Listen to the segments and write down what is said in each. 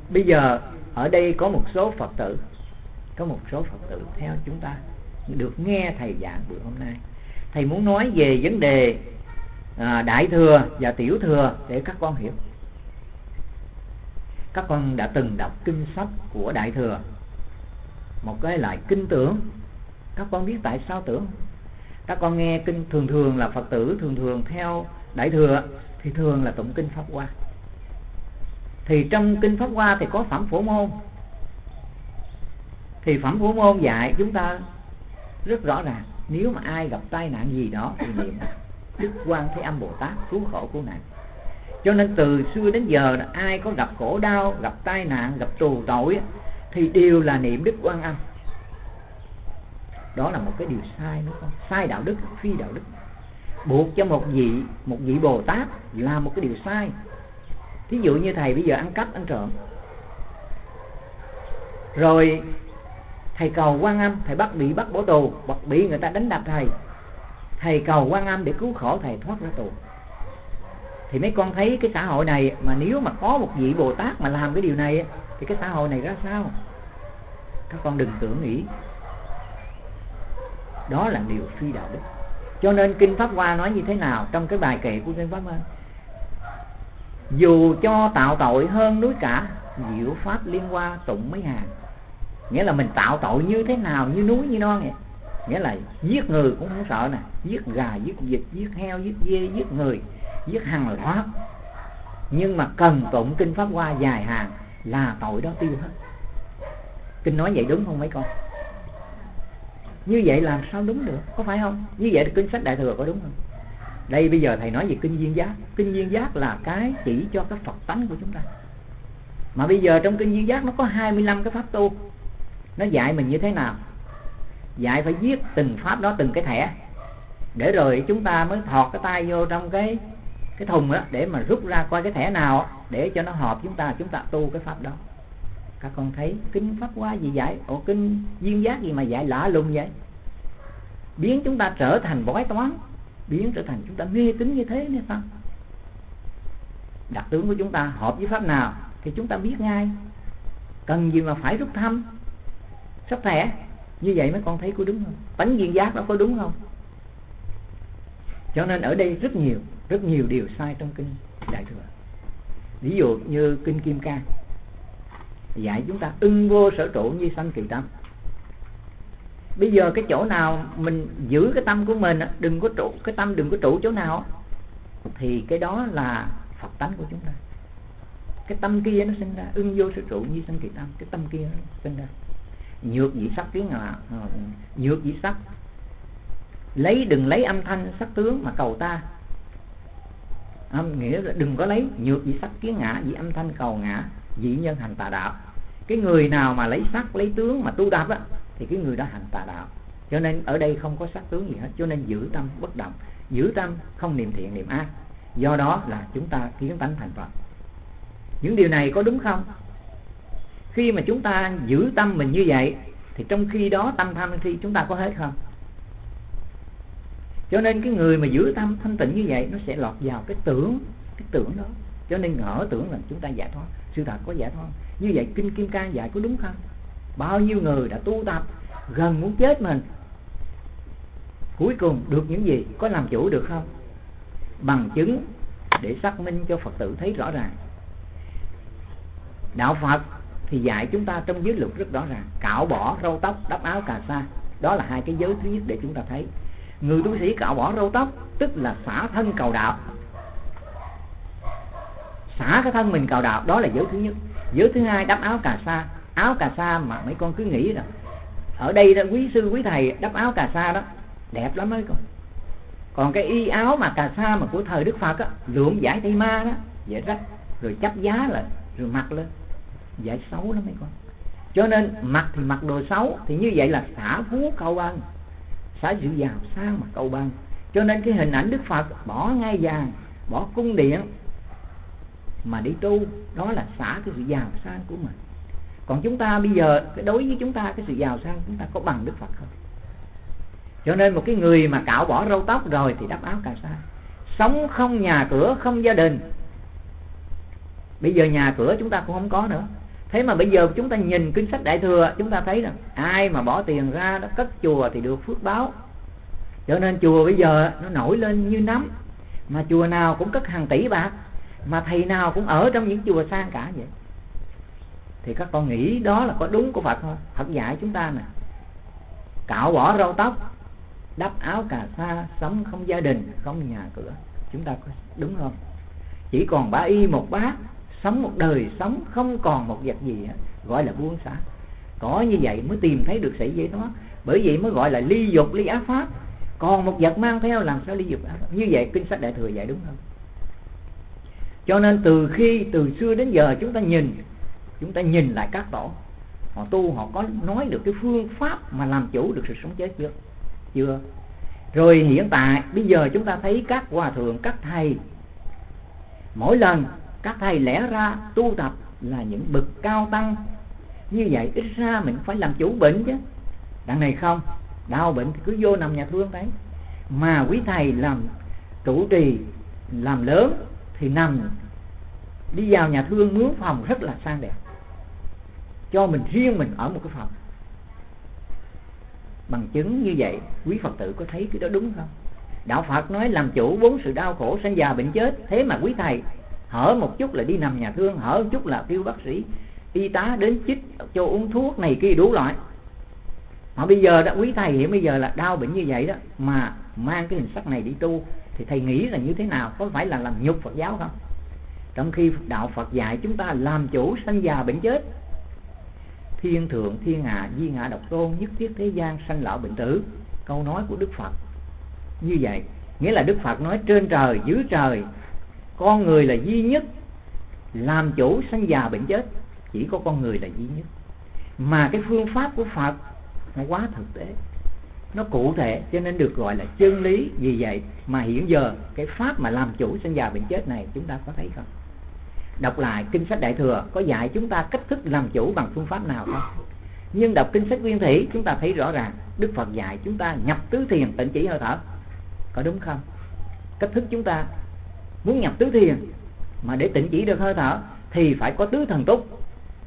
Bây giờ ở đây có một số Phật tử, theo chúng ta được nghe thầy giảng buổi hôm nay. Thầy muốn nói về vấn đề Đại Thừa và Tiểu Thừa để các con hiểu. Các con đã từng đọc kinh sách của Đại Thừa, một cái loại kinh tưởng. Các con biết tại sao tưởng? Các con nghe kinh thường là Phật tử thường theo Đại Thừa thì thường là tụng kinh Pháp Hoa. Thì trong kinh Pháp Hoa thì có Phẩm Phổ Môn. Thì Phẩm Phổ Môn dạy chúng ta rất rõ ràng, nếu mà ai gặp tai nạn gì đó thì niệm Đức Quan Thế Âm Bồ Tát cứu khổ cứu nạn. Cho nên từ xưa đến giờ ai có gặp khổ đau, gặp tai nạn, gặp tù tội thì đều là niệm Đức Quan Âm. Đó là một cái điều sai nữa con, sai đạo đức, phi đạo đức. Buộc cho một vị Bồ Tát là một cái điều sai. Thí dụ như thầy bây giờ ăn cắp, ăn trộm, rồi thầy cầu Quan Âm, thầy bị bắt bỏ tù, bị người ta đánh đập thầy cầu Quan Âm để cứu khổ thầy thoát ra tù. Thì mấy con thấy cái xã hội này mà nếu mà có một vị Bồ Tát mà làm cái điều này thì cái xã hội này ra sao? Các con đừng tưởng nghĩ đó là điều phi đạo đức. Cho nên kinh Pháp Hoa nói như thế nào trong cái bài kệ của kinh Pháp Hoa? Dù cho tạo tội hơn núi cả, diệu pháp liên hoa tụng mấy hàng. Nghĩa là mình tạo tội như thế nào, như núi như non vậy. Nghĩa là giết người cũng không sợ nè, giết gà, giết vịt, giết heo, giết dê, giết người, giết hàng loạt, nhưng mà cần tụng kinh Pháp Hoa dài hàng là tội đó tiêu hết. Kinh nói vậy đúng không mấy con? Như vậy làm sao đúng được, có phải không? Như vậy kinh sách Đại Thừa có đúng không? Đây bây giờ thầy nói về kinh Duyên Giác. Kinh Duyên Giác là cái chỉ cho cái Phật tánh của chúng ta. Mà bây giờ trong kinh Duyên Giác nó có 25 cái pháp tu. Nó dạy mình như thế nào? Dạy phải viết từng pháp đó, từng cái thẻ, để rồi chúng ta mới thọt cái tay vô trong cái thùng đó để mà rút ra coi cái thẻ nào để cho nó hợp chúng ta tu cái pháp đó. Các con thấy kinh Pháp Hoa gì dạy? Kinh Duyên Giác gì mà dạy lạ lùng vậy? Biến chúng ta trở thành bói toán, biến trở thành chúng ta mê tín như thế nữa sao? Đặc tướng của chúng ta hợp với pháp nào thì chúng ta biết ngay, cần gì mà phải rút thăm sắp thẻ. Như vậy mấy con thấy có đúng không? Tánh Duyên Giác đó có đúng không? Cho nên ở đây rất nhiều điều sai trong kinh Đại Thừa. Ví dụ như kinh Kim Cang dạy chúng ta ưng vô sở trụ như sanh kỳ tâm. Bây giờ cái chỗ nào mình giữ cái tâm của mình, đừng có trụ cái tâm, đừng có trụ chỗ nào, thì cái đó là Phật tánh của chúng ta. Cái tâm kia nó sinh ra ưng vô sở trụ như sanh kỳ tâm, cái tâm kia nó sinh ra nhược dị sắc tiếng là nhược dị sắc. Đừng lấy âm thanh sắc tướng mà cầu ta. Nghĩa là đừng có lấy nhược dị sắc kiến ngã, dị âm thanh cầu ngã, dị nhân hành tà đạo. Cái người nào mà lấy sắc lấy tướng mà tu tập á, thì cái người đó hành tà đạo. Cho nên ở đây không có sắc tướng gì hết. Cho nên giữ tâm bất động, giữ tâm không niệm thiện niệm ác. Do đó là chúng ta kiến tánh thành Phật. Những điều này có đúng không? Khi mà chúng ta giữ tâm mình như vậy thì trong khi đó tâm tham si chúng ta có hết không? Cho nên cái người mà giữ tâm thanh tịnh như vậy nó sẽ lọt vào cái tưởng đó. Cho nên ngỡ tưởng là chúng ta giải thoát. Sự thật có giải thoát. Như vậy kinh Kim Cang dạy có đúng không? Bao nhiêu người đã tu tập gần muốn chết mình, cuối cùng được những gì? Có làm chủ được không? Bằng chứng để xác minh cho Phật tử thấy rõ ràng. Đạo Phật thì dạy chúng ta trong giới luật rất rõ ràng: cạo bỏ râu tóc, đắp áo cà sa. Đó là hai cái giới thứ nhất để chúng ta thấy. Người tu sĩ cạo bỏ râu tóc tức là xả thân cầu đạo, xả cái thân mình cầu đạo, đó là giới thứ nhất. Giới thứ hai đắp áo cà sa. Áo cà sa mà mấy con cứ nghĩ là ở đây đó, quý sư quý thầy đắp áo cà sa đó đẹp lắm mấy con. Còn cái y áo mà cà sa mà của thời Đức Phật á, lượm giải Tây Ma đó, vậy rách rồi chấp giá lại rồi mặc lên, giải xấu lắm mấy con. Cho nên mặc thì mặc đồ xấu, thì như vậy là xả phú cầu băng, xả sự giàu sang mà cầu băng. Cho nên cái hình ảnh Đức Phật bỏ ngai vàng, bỏ cung điện mà đi tu, đó là xả cái sự giàu sang của mình. Còn chúng ta bây giờ, đối với chúng ta cái sự giàu sang chúng ta có bằng Đức Phật không? Cho nên một cái người mà cạo bỏ râu tóc rồi thì đắp áo cà sa, sống không nhà cửa, không gia đình. Bây giờ nhà cửa chúng ta cũng không có nữa, Thế mà bây giờ chúng ta nhìn kinh sách Đại Thừa, chúng ta thấy rằng ai mà bỏ tiền ra đó cất chùa thì được phước báo. Cho nên chùa bây giờ nó nổi lên như nấm, mà chùa nào cũng cất hàng tỷ bạc, mà thầy nào cũng ở trong những chùa sang cả vậy. Thì các con nghĩ đó là có đúng của Phật không? Phật dạy chúng ta nè, cạo bỏ râu tóc, đắp áo cà sa, sống không gia đình, không nhà cửa. Chúng ta có đúng không? Chỉ còn 3 y 1 bát, sống một đời sống không còn một vật gì, gọi là buông xả. Có như vậy mới tìm thấy được sự giải thoát. Bởi vậy mới gọi là ly dục ly ác pháp. Còn một vật mang theo làm sao ly dục ác pháp? Như vậy kinh sách Đại Thừa dạy đúng không? Cho nên từ xưa đến giờ chúng ta nhìn lại các tổ, họ tu, họ có nói được cái phương pháp mà làm chủ được sự sống chết chưa? Rồi hiện tại bây giờ chúng ta thấy các hòa thượng, các thầy, mỗi lần các thầy lẽ ra tu tập là những bậc cao tăng, như vậy ít ra mình phải làm chủ bệnh chứ. Đằng này không, đau bệnh thì cứ vô nằm nhà thương đấy. Mà quý thầy làm trụ trì, làm lớn thì nằm, đi vào nhà thương mướn phòng rất là sang đẹp, cho mình riêng mình ở một cái phòng. Bằng chứng như vậy, quý Phật tử có thấy cái đó đúng không? Đạo Phật nói làm chủ 4 sự đau khổ sanh già bệnh chết. Thế mà quý thầy hở một chút là đi nằm nhà thương, hở một chút là kêu bác sĩ y tá đến chích cho uống thuốc này kia đủ loại. Mà bây giờ đó, quý thầy hiện bây giờ là đau bệnh như vậy đó, mà mang cái hình sắc này đi tu, thì thầy nghĩ là như thế nào? Có phải là làm nhục Phật giáo không? Trong khi đạo Phật dạy chúng ta làm chủ sanh già bệnh chết. Thiên thượng thiên hạ di ngã độc tôn, nhất thiết thế gian sanh lão bệnh tử. Câu nói của Đức Phật như vậy, nghĩa là Đức Phật nói trên trời dưới trời, con người là duy nhất làm chủ sanh già bệnh chết. Chỉ có con người là duy nhất. Mà cái phương pháp của Phật nó quá thực tế, nó cụ thể, cho nên được gọi là chân lý. Vì vậy mà hiện giờ cái pháp mà làm chủ sanh già bệnh chết này chúng ta có thấy không? Đọc lại kinh sách Đại Thừa có dạy chúng ta cách thức làm chủ bằng phương pháp nào không? Nhưng đọc kinh sách Nguyên Thủy chúng ta thấy rõ ràng Đức Phật dạy chúng ta nhập tứ thiền tịnh chỉ hơi thở. Có đúng không? Cách thức chúng ta muốn nhập tứ thiền mà để tịnh chỉ được hơi thở thì phải có tứ thần túc.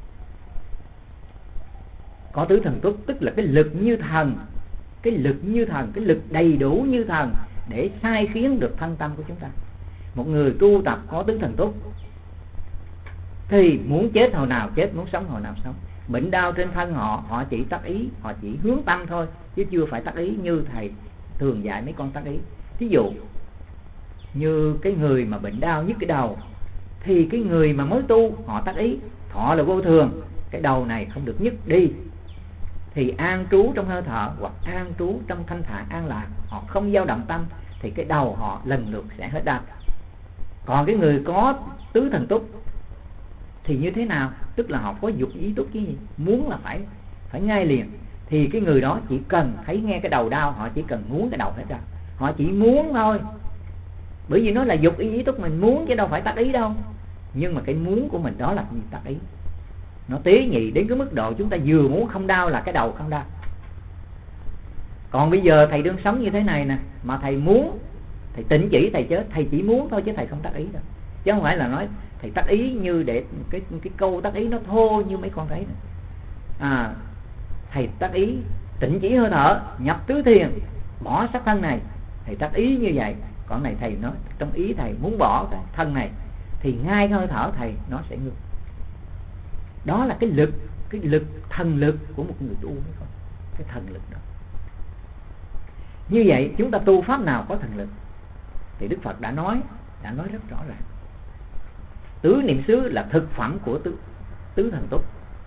Có tứ thần túc tức là cái lực như thần, cái lực như thần, cái lực đầy đủ như thần để sai khiến được thân tâm của chúng ta. Một người tu tập có tứ thần túc thì muốn chết hồi nào chết, muốn sống hồi nào sống. Bệnh đau trên thân họ chỉ tác ý, họ chỉ hướng tâm thôi, chứ chưa phải tác ý như thầy thường dạy mấy con tác ý. Thí dụ như cái người mà bệnh đau nhức cái đầu, thì cái người mà mới tu họ tác ý, thọ là vô thường, cái đầu này không được nhức đi, thì an trú trong hơi thở hoặc an trú trong thanh thản an lạc, họ không dao động tâm, thì cái đầu họ lần lượt sẽ hết đau. Còn cái người có tứ thần túc thì như thế nào? Tức là họ có dục ý túc chứ gì, muốn là phải ngay liền. Thì cái người đó chỉ cần thấy nghe cái đầu đau, họ chỉ cần muốn cái đầu hết đau, họ chỉ muốn thôi. Bởi vì nó là dục ý túc, mình muốn chứ đâu phải tác ý đâu. Nhưng mà cái muốn của mình đó là tác ý. Nó tế nhị đến cái mức độ chúng ta vừa muốn không đau là cái đầu không đau. Còn bây giờ thầy đương sống như thế này nè, mà thầy muốn, thầy tịnh chỉ thầy chết, thầy chỉ muốn thôi chứ thầy không tác ý đâu. Chứ không phải là nói thầy tác ý như để cái câu tác ý nó thô như mấy con thấy này. Thầy tác ý tịnh chỉ hơi thở, nhập tứ thiền, bỏ sắc thân này, thầy tác ý như vậy. Còn này thầy nói trong ý thầy muốn bỏ cái thân này thì ngay cái hơi thở thầy nó sẽ ngưng. Đó là cái lực thần lực của một người tu, cái thần lực đó. Như vậy chúng ta tu pháp nào có thần lực thì Đức Phật đã nói rất rõ ràng. Tứ niệm xứ là thực phẩm của tứ thần túc.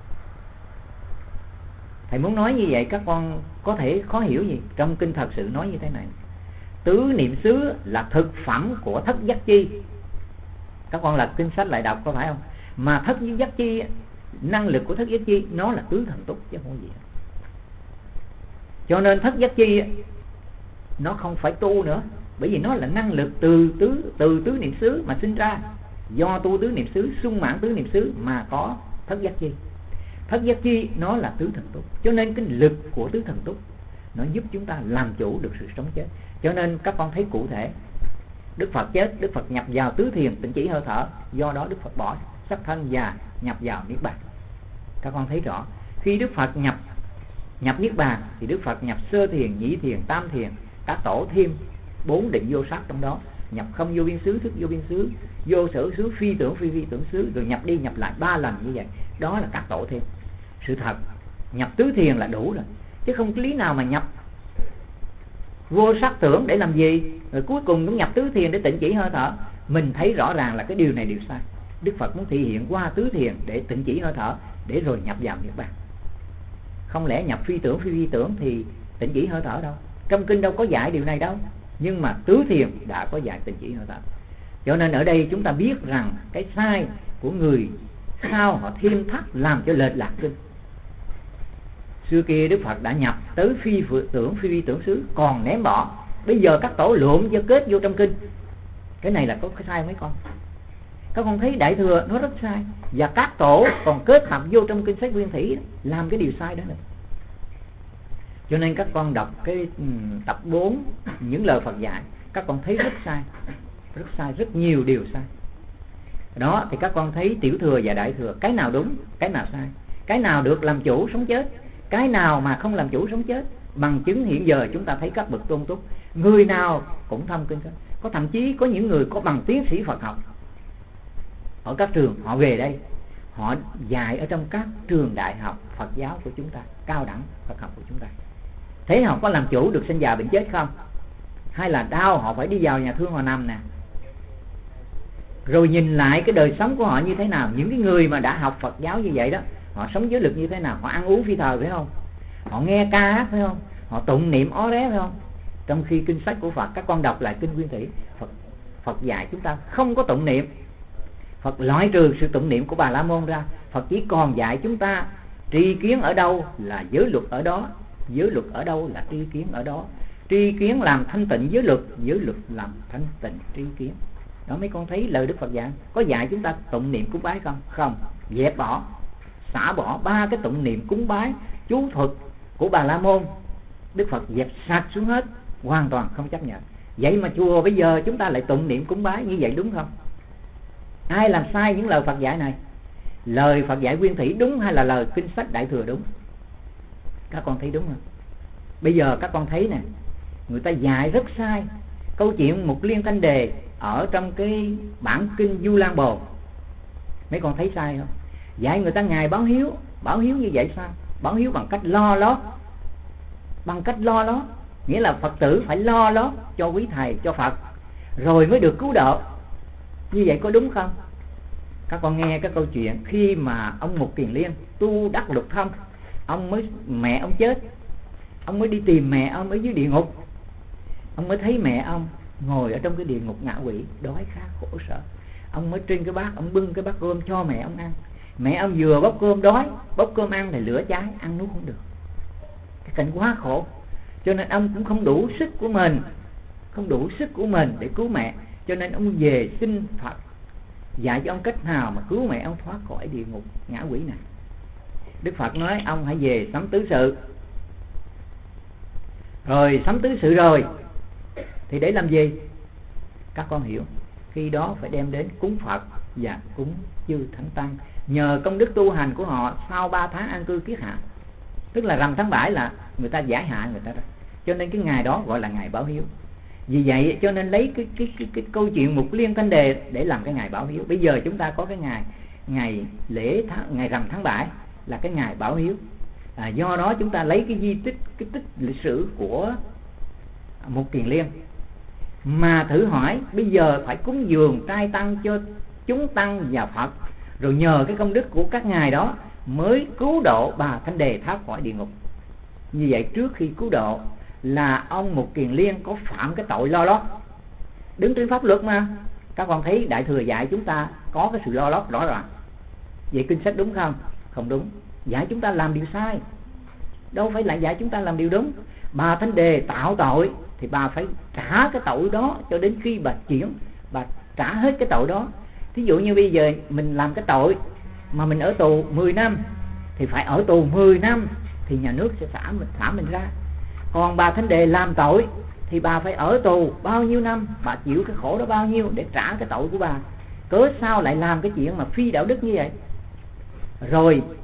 Thầy muốn nói như vậy các con có thể khó hiểu gì. Trong kinh thật sự nói như thế này: tứ niệm xứ là thực phẩm của thất giác chi. Các con lật kinh sách lại đọc có phải không? Mà thất giác chi, năng lực của thất giác chi nó là tứ thần túc chứ không gì. Cho nên thất giác chi nó không phải tu nữa, bởi vì nó là năng lực từ tứ niệm xứ mà sinh ra. Do tu tứ niệm xứ, sung mãn tứ niệm xứ mà có thất giác chi. Thất giác chi nó là tứ thần túc. Cho nên cái lực của tứ thần túc nó giúp chúng ta làm chủ được sự sống chết. Cho nên các con thấy cụ thể Đức Phật chết, Đức Phật nhập vào tứ thiền tịnh chỉ hơi thở, do đó Đức Phật bỏ sắc thân và nhập vào niết bàn. Các con thấy rõ, khi Đức Phật nhập niết bàn thì Đức Phật nhập sơ thiền, nhị thiền, tam thiền, các tổ thêm 4 định vô sắc trong đó, nhập không vô biên xứ, thức vô biên xứ, vô sở xứ, phi tưởng phi tưởng xứ, rồi nhập đi nhập lại 3 lần như vậy. Đó là các tổ thêm. Sự thật nhập tứ thiền là đủ rồi, chứ không có lý nào mà nhập vô sắc tưởng để làm gì, rồi cuối cùng cũng nhập tứ thiền để tịnh chỉ hơi thở. Mình thấy rõ ràng là cái điều này điều sai. Đức Phật muốn thể hiện qua tứ thiền để tịnh chỉ hơi thở, để rồi nhập vào niết bàn. Không lẽ nhập phi tưởng thì tịnh chỉ hơi thở đâu, trong kinh đâu có dạy điều này đâu. Nhưng mà tứ thiền đã có dạy tịnh chỉ hơi thở. Cho nên ở đây chúng ta biết rằng cái sai của người sao họ thêm thắt làm cho lệch lạc kinh. Xưa kia Đức Phật đã nhập tới phi tưởng xứ còn ném bỏ. Bây giờ các tổ lượm cho kết vô trong kinh. Cái này là có cái sai mấy con. Các con thấy Đại Thừa nó rất sai, và các tổ còn kết hợp vô trong kinh sách Nguyên Thủy làm cái điều sai đó nữa. Cho nên các con đọc cái tập 4 những lời Phật dạy, các con thấy rất sai, rất nhiều điều sai. Đó thì các con thấy Tiểu Thừa và Đại Thừa, cái nào đúng, cái nào sai, cái nào được làm chủ sống chết, cái nào mà không làm chủ sống chết. Bằng chứng hiện giờ chúng ta thấy các bậc tôn túc, người nào cũng thâm kinh sách. Có thậm chí có những người có bằng tiến sĩ Phật học ở các trường, họ về đây họ dạy ở trong các trường đại học Phật giáo của chúng ta, cao đẳng Phật học của chúng ta. Thế họ có làm chủ được sinh già bệnh chết không? Hay là đau họ phải đi vào nhà thương họ nằm nè? Rồi nhìn lại cái đời sống của họ như thế nào. Những cái người mà đã học Phật giáo như vậy đó, họ sống giới lực như thế nào? Họ ăn uống phi thời phải không? Họ nghe ca hát phải không? Họ tụng niệm ó ré phải không? Trong khi kinh sách của Phật, các con đọc lại kinh Nguyên Thủy, Phật dạy chúng ta không có tụng niệm. Phật loại trừ sự tụng niệm của Bà La Môn ra. Phật chỉ còn dạy chúng ta tri kiến ở đâu là giới luật ở đó, giới luật ở đâu là tri kiến ở đó. Tri kiến làm thanh tịnh giới luật làm thanh tịnh tri kiến. Đó mấy con thấy lời Đức Phật dạy. Có dạy chúng ta tụng niệm cúng bái không? Không. Dẹp bỏ, xả bỏ 3 cái tụng niệm cúng bái chú thuật của Bà La Môn. Đức Phật dẹp sạch xuống hết, hoàn toàn không chấp nhận. Vậy mà chùa bây giờ chúng ta lại tụng niệm cúng bái, như vậy đúng không? Ai làm sai những lời Phật dạy này? Lời Phật dạy Nguyên Thủy đúng hay là lời kinh sách Đại Thừa đúng? Các con thấy đúng không? Bây giờ các con thấy nè, người ta dạy rất sai. Câu chuyện Mục Liên Thanh Đề ở trong cái bản kinh Du Lan Bồ, mấy con thấy sai không? Dạy người ta ngày báo hiếu như vậy sao? Báo hiếu bằng cách lo lót, nghĩa là Phật tử phải lo lót cho quý thầy, cho Phật, rồi mới được cứu độ. Như vậy có đúng không? Các con nghe cái câu chuyện khi mà ông Mục Kiền Liên tu đắc lục thông, mẹ ông chết, ông mới đi tìm mẹ ông ở dưới địa ngục. Ông mới thấy mẹ ông ngồi ở trong cái địa ngục ngạ quỷ, đói khát khổ sở. Ông mới trên cái bát, ông bưng cái bát cơm cho mẹ ông ăn. Mẹ ông vừa bóc cơm đói, bóc cơm ăn thì lửa cháy, ăn nuốt không được. Cái cảnh quá khổ. Cho nên ông cũng không đủ sức của mình để cứu mẹ. Cho nên ông về xin Phật dạy cho ông cách nào mà cứu mẹ ông thoát khỏi địa ngục ngã quỷ này. Đức Phật nói ông hãy về sắm tứ sự. Rồi sắm tứ sự rồi thì để làm gì? Các con hiểu, khi đó phải đem đến cúng Phật và cúng chư Thánh Tăng. Nhờ công đức tu hành của họ, sau 3 tháng an cư kiết hạ, tức là rằm tháng 7 là người ta giải hạ người ta đó. Cho nên cái ngày đó gọi là ngày báo hiếu. Vì vậy cho nên lấy cái câu chuyện Mục Liên Thanh Đề để làm cái ngày báo hiếu. Bây giờ chúng ta có cái ngày lễ ngày rằm tháng 7 là cái ngày báo hiếu. Do đó chúng ta lấy cái tích lịch sử của Mục Kiền Liên mà thử hỏi bây giờ phải cúng dường trai tăng cho chúng tăng và Phật, rồi nhờ cái công đức của các ngài đó mới cứu độ bà Thanh Đề thoát khỏi địa ngục. Như vậy trước khi cứu độ là ông Mục Kiền Liên có phạm cái tội lo lót, đứng trên pháp luật mà. Các con thấy Đại Thừa dạy chúng ta có cái sự lo lót rõ ràng. Vậy kinh sách đúng không? Không đúng. Dạy chúng ta làm điều sai, đâu phải lại dạy chúng ta làm điều đúng. Bà Thanh Đề tạo tội thì bà phải trả cái tội đó cho đến khi bà chuyển, bà trả hết cái tội đó. Thí dụ như bây giờ mình làm cái tội mà mình ở tù 10 năm thì phải ở tù 10 năm thì nhà nước sẽ thả mình ra. Còn bà Thanh Đề làm tội thì bà phải ở tù bao nhiêu năm, bà chịu cái khổ đó bao nhiêu để trả cái tội của bà. Cớ sao lại làm cái chuyện mà phi đạo đức như vậy? Rồi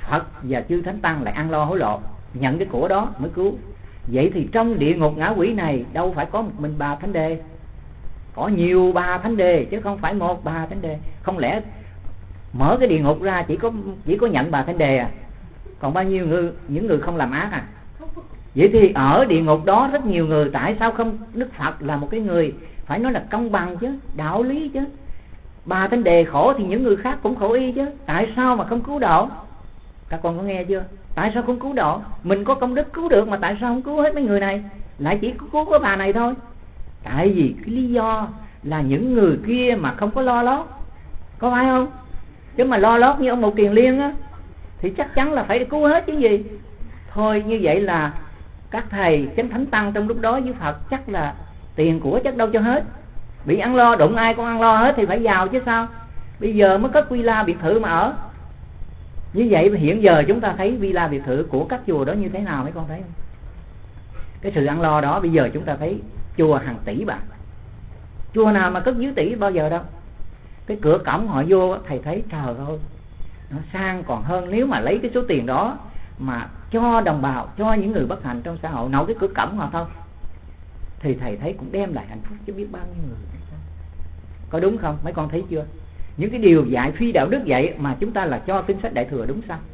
Phật và chư Thánh Tăng lại ăn lo hối lộ, nhận cái của đó mới cứu. Vậy thì trong địa ngục ngạ quỷ này đâu phải có một mình bà Thánh Đề, có nhiều bà Thánh Đề chứ không phải một bà Thánh Đề. Không lẽ mở cái địa ngục ra chỉ có nhận bà Thánh Đề à? Còn bao nhiêu những người không làm ác à? Vậy thì ở địa ngục đó rất nhiều người, tại sao không? Đức Phật là một cái người phải nói là công bằng chứ, đạo lý chứ. Bà Thánh Đề khổ thì những người khác cũng khổ y chứ, tại sao mà không cứu độ? Các con có nghe chưa? Tại sao không cứu độ? Mình có công đức cứu được mà tại sao không cứu hết mấy người này, lại chỉ cứu cái bà này thôi? Tại vì cái lý do là những người kia mà không có lo lót, có phải không? Chứ mà lo lót như ông Mục Kiền Liên á thì chắc chắn là phải cứu hết chứ gì. Thôi như vậy là các thầy chánh Thánh Tăng trong lúc đó với Phật chắc là tiền của chắc đâu cho hết, bị ăn lo, đụng ai cũng ăn lo hết thì phải giàu chứ sao. Bây giờ mới cất villa biệt thự mà ở. Như vậy hiện giờ chúng ta thấy villa biệt thự của các chùa đó như thế nào mấy con thấy không? Cái sự ăn lo đó bây giờ chúng ta thấy chùa hàng tỷ bạc, chùa nào mà cất dưới tỷ bao giờ đâu. Cái cửa cổng họ vô thầy thấy trời ơi, nó sang còn hơn nếu mà lấy cái số tiền đó mà cho đồng bào, cho những người bất hạnh trong xã hội, nấu cái cửa cổng họ thôi, thì thầy thấy cũng đem lại hạnh phúc cho biết bao nhiêu người. Có đúng không? Mấy con thấy chưa? Những cái điều dạy phi đạo đức vậy mà chúng ta là cho kinh sách Đại Thừa, đúng sao?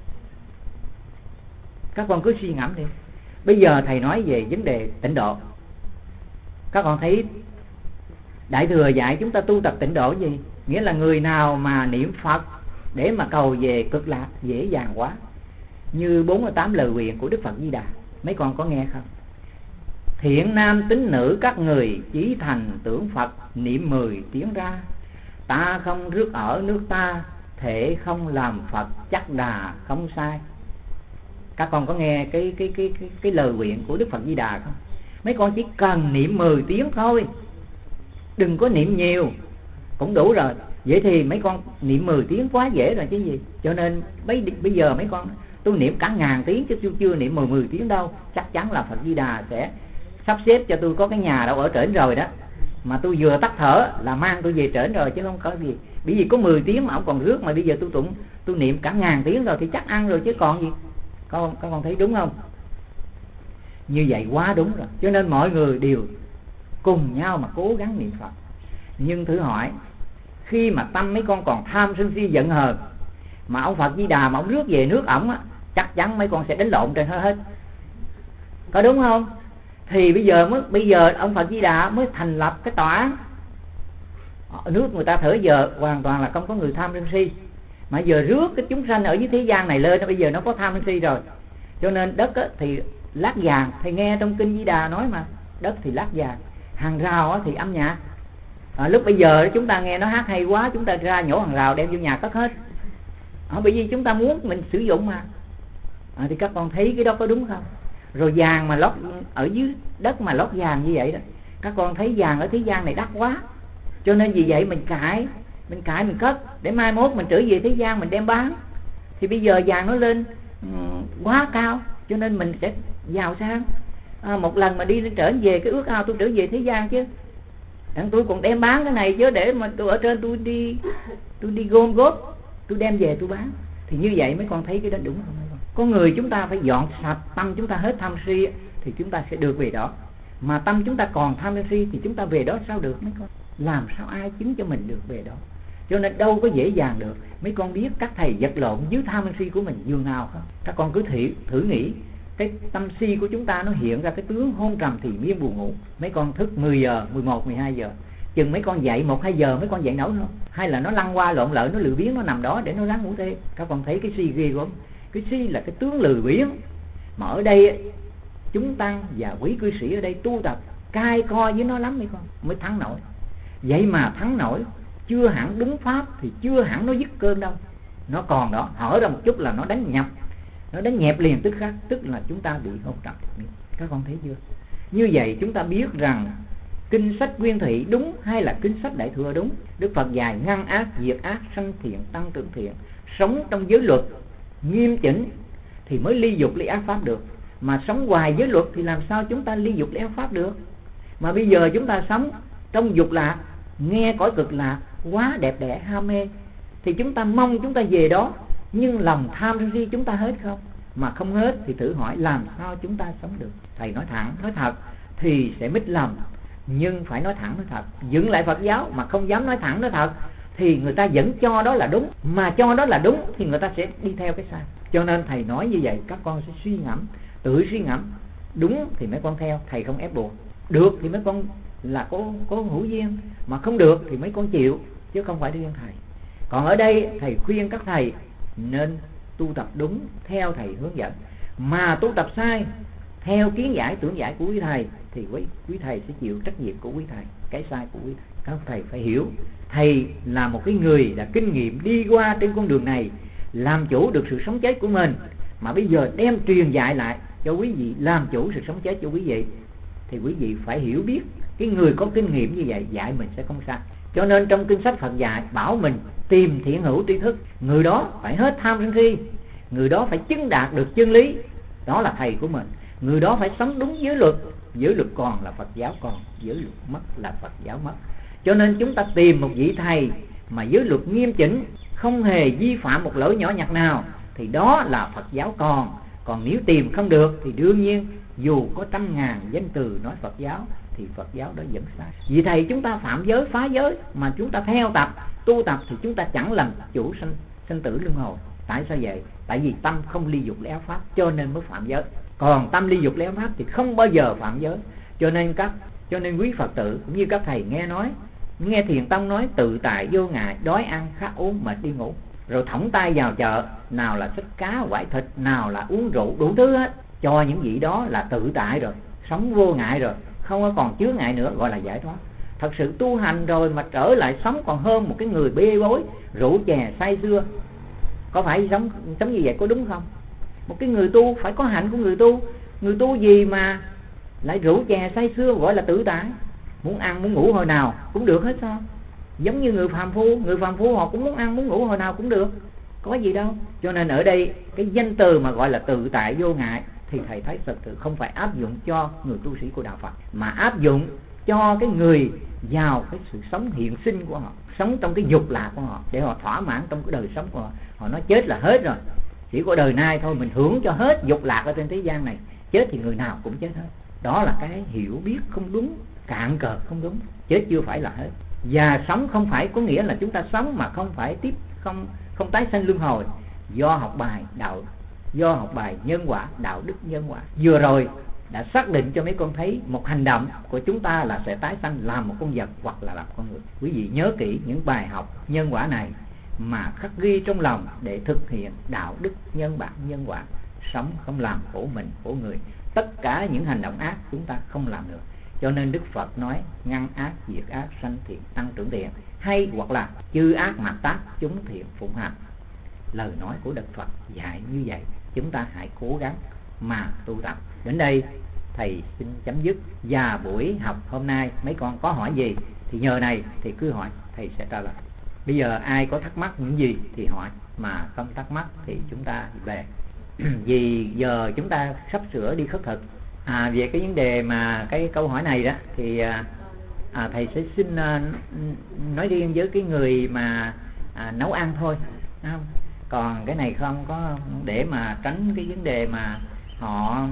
Các con cứ suy ngẫm đi. Bây giờ thầy nói về vấn đề tịnh độ. Các con thấy Đại Thừa dạy chúng ta tu tập tịnh độ gì? Nghĩa là người nào mà niệm Phật để mà cầu về cực lạc dễ dàng quá. Như 48 lời nguyện của Đức Phật Di Đà, mấy con có nghe không? Thiện nam tín nữ các người chí thành tưởng Phật, niệm 10 tiếng ra. Ta không rước ở nước ta, thể không làm Phật, chắc đà không sai. Các con có nghe cái lời nguyện của Đức Phật Di Đà không? Mấy con chỉ cần niệm 10 tiếng thôi, đừng có niệm nhiều cũng đủ rồi. Vậy thì mấy con niệm 10 tiếng quá dễ rồi chứ gì. Cho nên bây giờ mấy con tôi niệm cả ngàn tiếng chứ tôi chưa niệm 10 tiếng đâu. Chắc chắn là Phật Di Đà sẽ sắp xếp cho tôi có cái nhà đâu ở trển rồi đó, mà tôi vừa tắt thở là mang tôi về trển rồi chứ không có gì. Bởi vì có 10 tiếng mà ông còn rước, mà bây giờ tôi niệm cả ngàn tiếng rồi thì chắc ăn rồi chứ còn gì. Các con thấy đúng không? Như vậy quá đúng rồi. Cho nên mọi người đều cùng nhau mà cố gắng niệm Phật. Nhưng thử hỏi, khi mà tâm mấy con còn tham sân si giận hờn, mà ông Phật Di Đà mà ông rước về nước ổng á, chắc chắn mấy con sẽ đánh lộn trên hết. Có đúng không? Thì bây giờ ông Phật Di Đà mới thành lập cái tòa án. Nước người ta thời giờ hoàn toàn là không có người tham sân si, mà giờ rước cái chúng sanh ở dưới thế gian này lên, bây giờ nó có tham sân si rồi. Cho nên đất á, thì lát vàng. Thầy nghe trong kinh Di Đà nói mà, đất thì lát vàng, hàng rào á, thì âm nhạc. Lúc bây giờ chúng ta nghe nó hát hay quá, chúng ta ra nhổ hàng rào đem vô nhà cất hết. Bởi vì chúng ta muốn mình sử dụng mà. Thì các con thấy cái đó có đúng không? Rồi vàng mà lót ở dưới đất mà lót vàng như vậy đó, các con thấy vàng ở thế gian này đắt quá, cho nên vì vậy mình cãi mình cất để mai mốt mình trở về thế gian mình đem bán. Thì bây giờ vàng nó lên quá cao, cho nên mình sẽ giàu sang. Một lần mà đi trở về cái ước ao tôi trở về thế gian chứ, tôi còn đem bán cái này chứ, để mà tôi ở trên tôi đi gom góp, tôi đem về tôi bán. Thì như vậy mấy con thấy cái đó đúng không? Con người chúng ta phải dọn sạch tâm chúng ta hết tham si thì chúng ta sẽ được về đó. Mà tâm chúng ta còn tham si thì chúng ta về đó sao được mấy con? Làm sao ai chứng cho mình được về đó? Cho nên đâu có dễ dàng được. Mấy con biết các thầy vật lộn dưới tham si của mình dường nào không? Các con cứ thử nghĩ, cái tâm si của chúng ta nó hiện ra cái tướng hôn trầm thì miên buồn ngủ. Mấy con thức 10 giờ, 11, 12 giờ, chừng mấy con dậy 1-2 giờ mấy con dậy nổi không? Hay là nó lăn qua lộn lợi, nó lười biếng, nó nằm đó để nó ráng ngủ thêm. Các con thấy cái si ghê gớm. Cái si là cái tướng lười biếng. Mà ở đây chúng tăng và quý cư sĩ ở đây tu tập cai co với nó lắm mấy con mới thắng nổi. Vậy mà thắng nổi, chưa hẳn đúng pháp thì chưa hẳn nó dứt cơn đâu. Nó còn đó, hở ra một chút là nó đánh nhập, nó đánh nhẹp liền tức khắc, tức là chúng ta bị hôn trầm. Các con thấy chưa? Như vậy chúng ta biết rằng kinh sách Nguyên Thủy đúng hay là kinh sách Đại Thừa đúng. Đức Phật dạy ngăn ác, diệt ác, sanh thiện, tăng trưởng thiện, sống trong giới luật nghiêm chỉnh thì mới ly dục ly ác pháp được. Mà sống ngoài giới luật thì làm sao chúng ta ly dục ly ác pháp được? Mà bây giờ chúng ta sống trong dục lạc, nghe cõi cực lạc quá đẹp đẽ ham mê, thì chúng ta mong chúng ta về đó Nhưng lòng tham sân si chúng ta hết không? Mà không hết thì thử hỏi làm sao chúng ta sống được? Thầy nói thẳng, nói thật thì sẽ mít lòng, nhưng phải nói thẳng nói thật. Dựng lại Phật giáo mà không dám nói thẳng nói thật thì người ta vẫn cho đó là đúng, mà cho đó là đúng thì người ta sẽ đi theo cái sai. Cho nên thầy nói như vậy, các con sẽ suy ngẫm, tự suy ngẫm. Đúng thì mấy con theo, thầy không ép buộc. Được thì mấy con là có hữu duyên, mà không được thì mấy con chịu, chứ không phải riêng thầy. Còn ở đây thầy khuyên các thầy nên tu tập đúng theo thầy hướng dẫn, mà tu tập sai theo kiến giải tưởng giải của quý thầy thì quý thầy sẽ chịu trách nhiệm của quý thầy, cái sai của quý thầy. Các thầy phải hiểu, thầy là một cái người đã kinh nghiệm đi qua trên con đường này, làm chủ được sự sống chết của mình, mà bây giờ đem truyền dạy lại cho quý vị làm chủ sự sống chết cho quý vị, thì quý vị phải hiểu biết cái người có kinh nghiệm như vậy dạy mình sẽ không sai. Cho nên trong kinh sách Phật dạy bảo mình tìm thiện hữu tri thức, người đó phải hết tham sân si, người đó phải chứng đạt được chân lý, đó là thầy của mình. Người đó phải sống đúng giới luật còn là Phật giáo còn, giới luật mất là Phật giáo mất. Cho nên chúng ta tìm một vị thầy mà giới luật nghiêm chỉnh, không hề vi phạm một lỗi nhỏ nhặt nào, thì đó là Phật giáo còn. Còn nếu tìm không được thì đương nhiên dù có 100.000 danh từ nói Phật giáo thì Phật giáo đó vẫn sai. Vì thầy chúng ta phạm giới phá giới mà chúng ta theo tập tu tập thì chúng ta chẳng làm chủ sinh tử luân hồi. Tại sao vậy? Tại vì tâm không ly dục lễ pháp cho nên mới phạm giới. Còn tâm ly dục lễ pháp thì không bao giờ phạm giới. Cho nên quý Phật tử cũng như các thầy nghe Thiền Tông nói tự tại vô ngại, đói ăn khát uống mệt đi ngủ, rồi thõng tay vào chợ, nào là xách cá quải thịt, nào là uống rượu, đủ thứ hết. Cho những vị đó là tự tại rồi, sống vô ngại rồi, không còn chứa ngại nữa, gọi là giải thoát. Thật sự tu hành rồi mà trở lại sống còn hơn một cái người bê bối rượu chè say sưa. Có phải sống như vậy có đúng không? Một cái người tu phải có hạnh của người tu. Người tu gì mà lại rượu chè say sưa gọi là tự tại? Muốn ăn muốn ngủ hồi nào cũng được hết sao? Giống như người phàm phu họ cũng muốn ăn muốn ngủ hồi nào cũng được, có gì đâu. Cho nên ở đây cái danh từ mà gọi là tự tại vô ngại thì thầy thấy thật sự không phải áp dụng cho người tu sĩ của đạo Phật, mà áp dụng cho cái người vào cái sự sống hiện sinh của họ, sống trong cái dục lạc của họ, để họ thỏa mãn trong cái đời sống của họ. Họ nói chết là hết rồi, chỉ có đời nay thôi, mình hưởng cho hết dục lạc ở trên thế gian này, chết thì người nào cũng chết hết. Đó là cái hiểu biết không đúng, cạn cợt không đúng. Chết chưa phải là hết. Và sống không phải có nghĩa là chúng ta sống mà không phải không tái sanh luân hồi. Do học bài nhân quả, đạo đức nhân quả. Vừa rồi đã xác định cho mấy con thấy một hành động của chúng ta là sẽ tái sanh làm một con vật hoặc là làm con người. Quý vị nhớ kỹ những bài học nhân quả này mà khắc ghi trong lòng để thực hiện đạo đức nhân bản nhân quả. Sống không làm khổ mình khổ người. Tất cả những hành động ác chúng ta không làm được. Cho nên Đức Phật nói ngăn ác diệt ác sanh thiện tăng trưởng thiện, hay hoặc là chư ác mạt tác chúng thiện phụng hành. Lời nói của Đức Phật dạy như vậy, chúng ta hãy cố gắng mà tu tập. Đến đây thầy xin chấm dứt. Và buổi học hôm nay mấy con có hỏi gì thì nhờ này thì cứ hỏi, thầy sẽ trả lời. Bây giờ ai có thắc mắc những gì thì hỏi, mà không thắc mắc thì chúng ta về. Vì giờ chúng ta sắp sửa đi khất thực. Về cái vấn đề mà cái câu hỏi này đó thì thầy sẽ xin nói riêng với cái người mà nấu ăn thôi, không? Còn cái này không có, để mà tránh cái vấn đề mà họ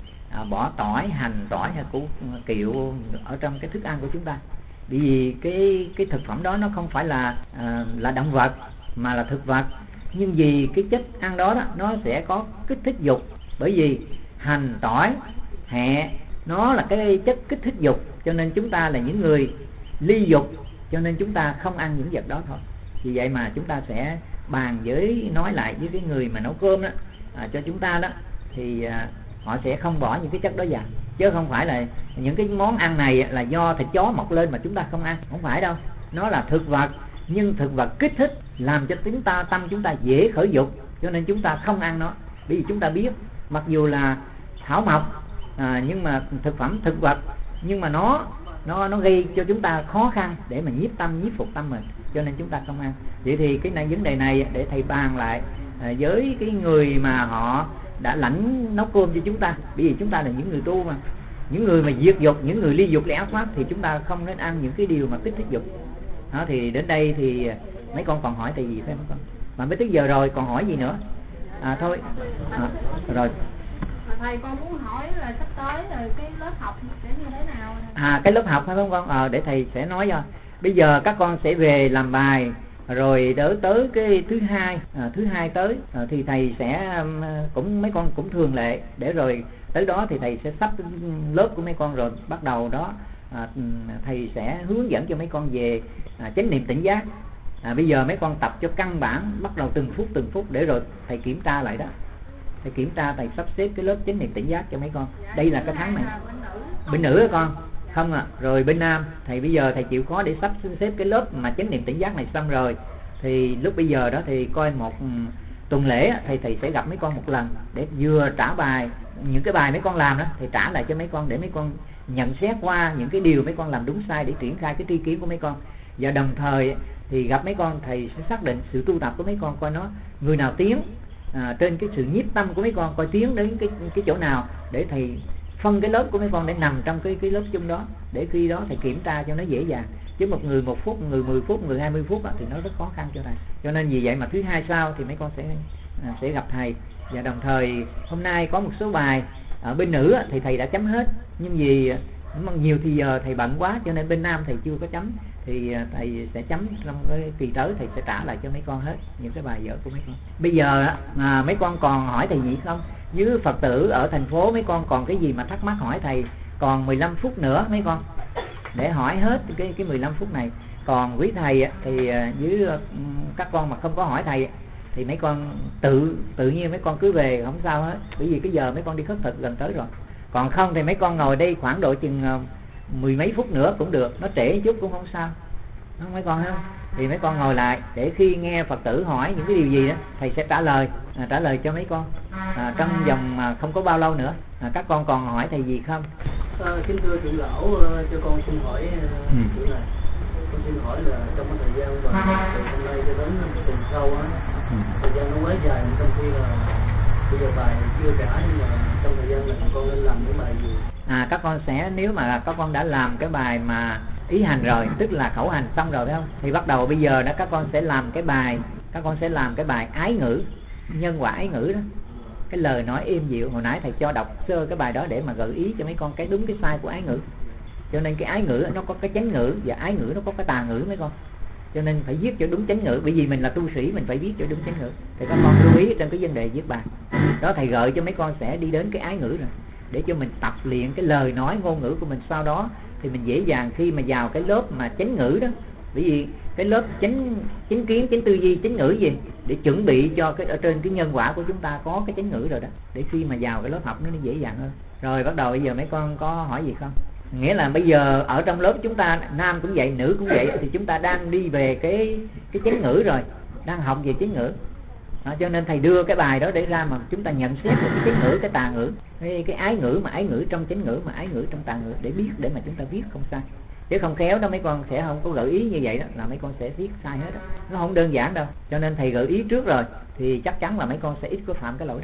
bỏ tỏi, hành tỏi hay củ kiệu ở trong cái thức ăn của chúng ta. Bởi vì cái thực phẩm đó nó không phải là động vật mà là thực vật, nhưng vì cái chất ăn đó nó sẽ có kích thích dục. Bởi vì hành tỏi hẹ nó là cái chất kích thích dục, cho nên chúng ta là những người ly dục, cho nên chúng ta không ăn những vật đó thôi. Vì vậy mà chúng ta sẽ bàn nói lại với cái người mà nấu cơm đó cho chúng ta đó, thì họ sẽ không bỏ những cái chất đó vào. Chứ không phải là những cái món ăn này là do thịt chó mọc lên mà chúng ta không ăn, không phải đâu. Nó là thực vật, nhưng thực vật kích thích làm cho tâm chúng ta dễ khởi dục, cho nên chúng ta không ăn nó. Bởi vì chúng ta biết mặc dù là thảo mộc nhưng mà thực vật, nhưng mà nó gây cho chúng ta khó khăn để mà nhiếp phục tâm mình, cho nên chúng ta không ăn. Vậy thì cái này, vấn đề này để thầy bàn lại với cái người mà họ đã lãnh nấu cơm cho chúng ta. Bởi vì chúng ta là những người tu mà, những người mà diệt dục, những người ly dục lẽ pháp, thì chúng ta không nên ăn những cái điều mà kích thích dục đó. Thì đến đây thì mấy con còn hỏi thầy gì phải không con? mà mới tới giờ rồi còn hỏi gì nữa. Thôi rồi thầy con muốn hỏi là sắp tới rồi cái lớp học sẽ như thế nào? Cái lớp học phải không con? Để thầy sẽ nói cho. Bây giờ các con sẽ về làm bài, rồi tới cái thứ hai tới thì thầy sẽ cũng mấy con cũng thường lệ, để rồi tới đó thì thầy sẽ sắp lớp của mấy con, rồi bắt đầu đó thầy sẽ hướng dẫn cho mấy con về chánh niệm tỉnh giác. Bây giờ mấy con tập cho căn bản, bắt đầu từng phút để rồi thầy kiểm tra lại đó. Thầy kiểm tra, thầy sắp xếp cái lớp chánh niệm tỉnh giác cho mấy con. Đây là cái tháng này. Bên nữ hả con? Không rồi bên nam thầy bây giờ thầy chịu khó để sắp xếp cái lớp mà chánh niệm tỉnh giác này xong rồi, thì lúc bây giờ đó thì coi một tuần lễ thầy sẽ gặp mấy con một lần để vừa trả bài, những cái bài mấy con làm đó thì trả lại cho mấy con, để mấy con nhận xét qua những cái điều mấy con làm đúng sai để triển khai cái tri kiến của mấy con. Và đồng thời thì gặp mấy con, thầy sẽ xác định sự tu tập của mấy con, coi nó người nào tiến trên cái sự nhiếp tâm của mấy con, coi tiến đến cái chỗ nào để thầy phân cái lớp của mấy con để nằm trong cái lớp chung đó, để khi đó thầy kiểm tra cho nó dễ dàng. Chứ một người 1 phút, người 10 phút, người 20 phút thì nó rất khó khăn cho thầy. Cho nên vì vậy mà thứ hai sau thì mấy con sẽ gặp thầy. Và đồng thời hôm nay có một số bài ở bên nữ thì thầy đã chấm hết, nhưng vì nhiều thì giờ thầy bận quá cho nên bên nam thầy chưa có chấm, thì thầy sẽ chấm trong cái kỳ tới, thầy sẽ trả lại cho mấy con hết những cái bài vở của mấy con. Bây giờ mấy con còn hỏi thầy gì không? Với Phật tử ở thành phố mấy con còn cái gì mà thắc mắc hỏi thầy, còn 15 phút nữa mấy con để hỏi hết cái 15 phút này. Còn quý thầy thì với các con mà không có hỏi thầy thì mấy con tự nhiên mấy con cứ về không sao hết, bởi vì cái giờ mấy con đi khất thực gần tới rồi. Còn không thì mấy con ngồi đây khoảng độ chừng 10 mấy phút nữa cũng được, nó trễ chút cũng không sao, không mấy con không? Thì mấy con ngồi lại để khi nghe Phật tử hỏi những cái điều gì đó thầy sẽ trả lời cho mấy con trong vòng không có bao lâu nữa. Các con còn hỏi thầy gì không? Kính thưa trưởng lão, cho con xin hỏi chỗ này. Con xin hỏi là trong cái thời gian mà từ hôm nay cho đến tuần sau á, thời gian nó quá dài, trong khi là bây giờ bài chưa trả, nhưng mà trong thời gian này con nên làm những bài gì? Các con sẽ, nếu mà các con đã làm cái bài mà ý hành rồi, tức là khẩu hành xong rồi phải không? Thì bắt đầu bây giờ đó các con sẽ làm cái bài ái ngữ, nhân quả ái ngữ đó. Cái lời nói êm dịu, hồi nãy thầy cho đọc sơ cái bài đó để mà gợi ý cho mấy con cái đúng cái sai của ái ngữ. Cho nên cái ái ngữ nó có cái chánh ngữ, và ái ngữ nó có cái tà ngữ mấy con. Cho nên phải viết cho đúng chánh ngữ, bởi vì mình là tu sĩ mình phải viết cho đúng chánh ngữ. Thì các con lưu ý trên cái vấn đề viết bài đó, thầy gợi cho mấy con sẽ đi đến cái ái ngữ rồi, để cho mình tập luyện cái lời nói ngôn ngữ của mình. Sau đó thì mình dễ dàng khi mà vào cái lớp mà chánh ngữ đó, bởi vì cái lớp chánh kiến, chánh tư duy, chánh ngữ gì để chuẩn bị cho cái ở trên cái nhân quả của chúng ta có cái chánh ngữ rồi đó, để khi mà vào cái lớp học nó dễ dàng hơn. Rồi bắt đầu bây giờ mấy con có hỏi gì không? Nghĩa là bây giờ ở trong lớp chúng ta nam cũng vậy, nữ cũng vậy, thì chúng ta đang đi về cái chánh ngữ rồi, đang học về chánh ngữ. Cho nên thầy đưa cái bài đó để ra mà chúng ta nhận xét được cái chánh ngữ, cái tà ngữ, cái ái ngữ, mà ái ngữ trong chánh ngữ, mà ái ngữ trong tà ngữ, để biết, để mà chúng ta viết không sai. Chứ không khéo đó mấy con sẽ không có gợi ý như vậy đó, là mấy con sẽ viết sai hết đó. Nó không đơn giản đâu. Cho nên thầy gợi ý trước rồi thì chắc chắn là mấy con sẽ ít có phạm cái lỗi đó.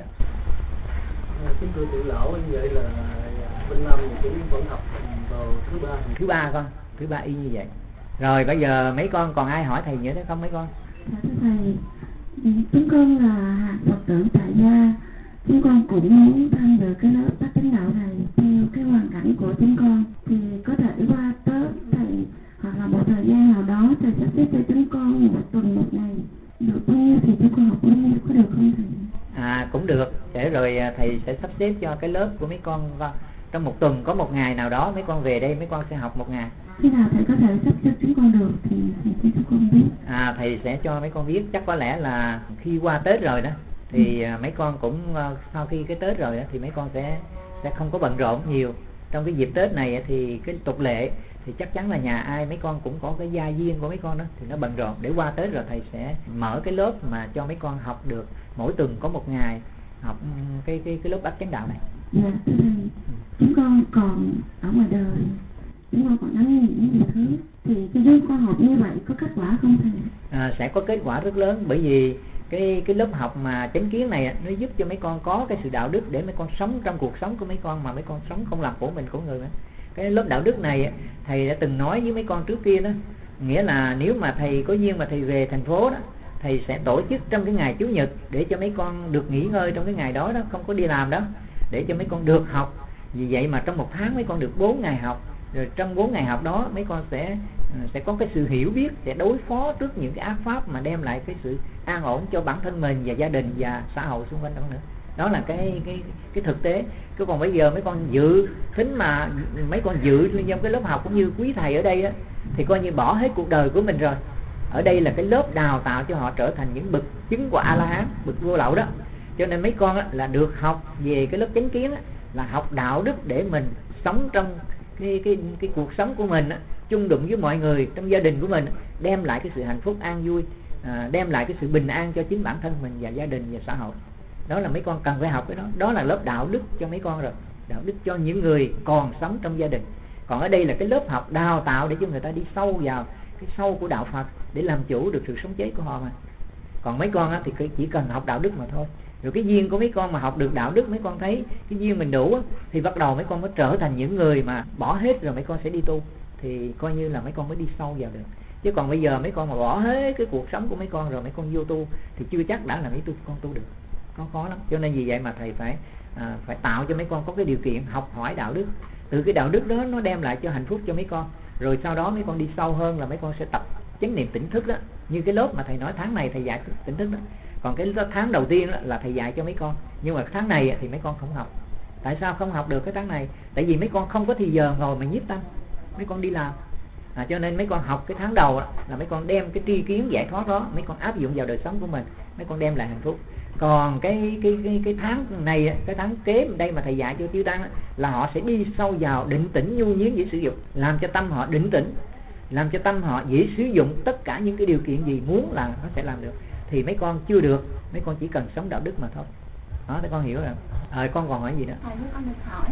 Kính thưa trưởng lão, như vậy là bên Nam thì cũng vẫn học vào thứ ba con, thứ ba y như vậy. Rồi bây giờ mấy con còn ai hỏi thầy nữa đấy không mấy con? Thưa thầy, chúng con là Phật tử tại gia, chúng con cũng muốn tham dự cái lớp bát chánh đạo này. Theo cái hoàn cảnh của chúng con thì có thể qua Tết thầy, hoặc là một thời gian nào đó thầy sắp xếp cho chúng con một tuần một ngày, được bao nhiêu thì chúng con học bao nhiêu, có được không thầy? Cũng được. Để rồi thầy sẽ sắp xếp cho cái lớp của mấy con trong một tuần có một ngày nào đó mấy con về đây, mấy con sẽ học một ngày. Khi nào thầy có thể sắp xếp chúng con được thì thầy cho chúng con biết. Thầy sẽ cho mấy con biết, chắc có lẽ là khi qua Tết rồi đó thì mấy con cũng sau khi cái Tết rồi đó, thì mấy con sẽ không có bận rộn nhiều. Trong cái dịp Tết này thì cái tục lệ thì chắc chắn là nhà ai mấy con cũng có cái gia viên của mấy con đó thì nó bận rộn. Để qua Tết rồi thầy sẽ mở cái lớp mà cho mấy con học được mỗi tuần có một ngày học cái lớp bát chánh đạo này. Dạ thưa thầy, chúng con còn ở ngoài đời, chúng con còn nắm những gì thứ, thì cái con học như vậy có kết quả không thầy? Sẽ có kết quả rất lớn, bởi vì cái lớp học mà chánh kiến này nó giúp cho mấy con có cái sự đạo đức để mấy con sống trong cuộc sống của mấy con, mà mấy con sống không làm khổ mình khổ người nữa. Cái lớp đạo đức này thầy đã từng nói với mấy con trước kia đó, nghĩa là nếu mà thầy có duyên mà thầy về thành phố đó thầy sẽ tổ chức trong cái ngày Chủ nhật để cho mấy con được nghỉ ngơi trong cái ngày đó đó, không có đi làm đó, để cho mấy con được học. Vì vậy mà trong một tháng mấy con được 4 ngày học. Rồi trong 4 ngày học đó mấy con sẽ có cái sự hiểu biết, sẽ đối phó trước những cái ác pháp mà đem lại cái sự an ổn cho bản thân mình và gia đình và xã hội xung quanh đó nữa. Đó là cái thực tế. Chứ còn bây giờ mấy con dự tính mà mấy con dự trong cái lớp học cũng như quý thầy ở đây á, thì coi như bỏ hết cuộc đời của mình rồi. Ở đây là cái lớp đào tạo cho họ trở thành những bậc chứng của A-la-hán, bậc vô lậu đó. Cho nên mấy con á, là được học về cái lớp chánh kiến á, là học đạo đức để mình sống trong cái cuộc sống của mình á, chung đụng với mọi người trong gia đình của mình, đem lại cái sự hạnh phúc an vui, đem lại cái sự bình an cho chính bản thân mình và gia đình và xã hội. Đó là mấy con cần phải học cái đó. Đó là lớp đạo đức cho mấy con rồi, đạo đức cho những người còn sống trong gia đình. Còn ở đây là cái lớp học đào tạo để cho người ta đi sâu vào cái sâu của đạo Phật để làm chủ được sự sống chết của họ mà. Còn mấy con á, thì chỉ cần học đạo đức mà thôi. Rồi cái duyên của mấy con mà học được đạo đức, mấy con thấy cái duyên mình đủ á, thì bắt đầu mấy con mới trở thành những người mà bỏ hết rồi mấy con sẽ đi tu. Thì coi như là mấy con mới đi sâu vào được. Chứ còn bây giờ mấy con mà bỏ hết cái cuộc sống của mấy con rồi mấy con vô tu thì chưa chắc đã là mấy con tu được. Khó lắm. Cho nên vì vậy mà thầy phải tạo cho mấy con có cái điều kiện học hỏi đạo đức. Từ cái đạo đức đó nó đem lại cho hạnh phúc cho mấy con. Rồi sau đó mấy con đi sâu hơn là mấy con sẽ tập chánh niệm tỉnh thức đó. Như cái lớp mà thầy nói tháng này thầy dạy tỉnh thức đó. Còn cái tháng đầu tiên đó là thầy dạy cho mấy con. Nhưng mà tháng này thì mấy con không học. Tại sao không học được cái tháng này? Tại vì mấy con không có thì giờ ngồi mà nhiếp tâm. Mấy con đi làm. Cho nên mấy con học cái tháng đầu là mấy con đem cái tri kiến giải thoát đó, mấy con áp dụng vào đời sống của mình, mấy con đem lại hạnh phúc. Còn cái tháng này, cái tháng kế đây mà thầy dạy cho chư tăng là họ sẽ đi sâu vào định tĩnh nhu nhiếng dễ sử dụng, làm cho tâm họ định tĩnh, làm cho tâm họ dễ sử dụng tất cả những cái điều kiện gì muốn là nó sẽ làm được. Thì mấy con chưa được, mấy con chỉ cần sống đạo đức mà thôi. Đó, thì con hiểu rồi. Con còn hỏi gì nữa? Thầy muốn con được hỏi,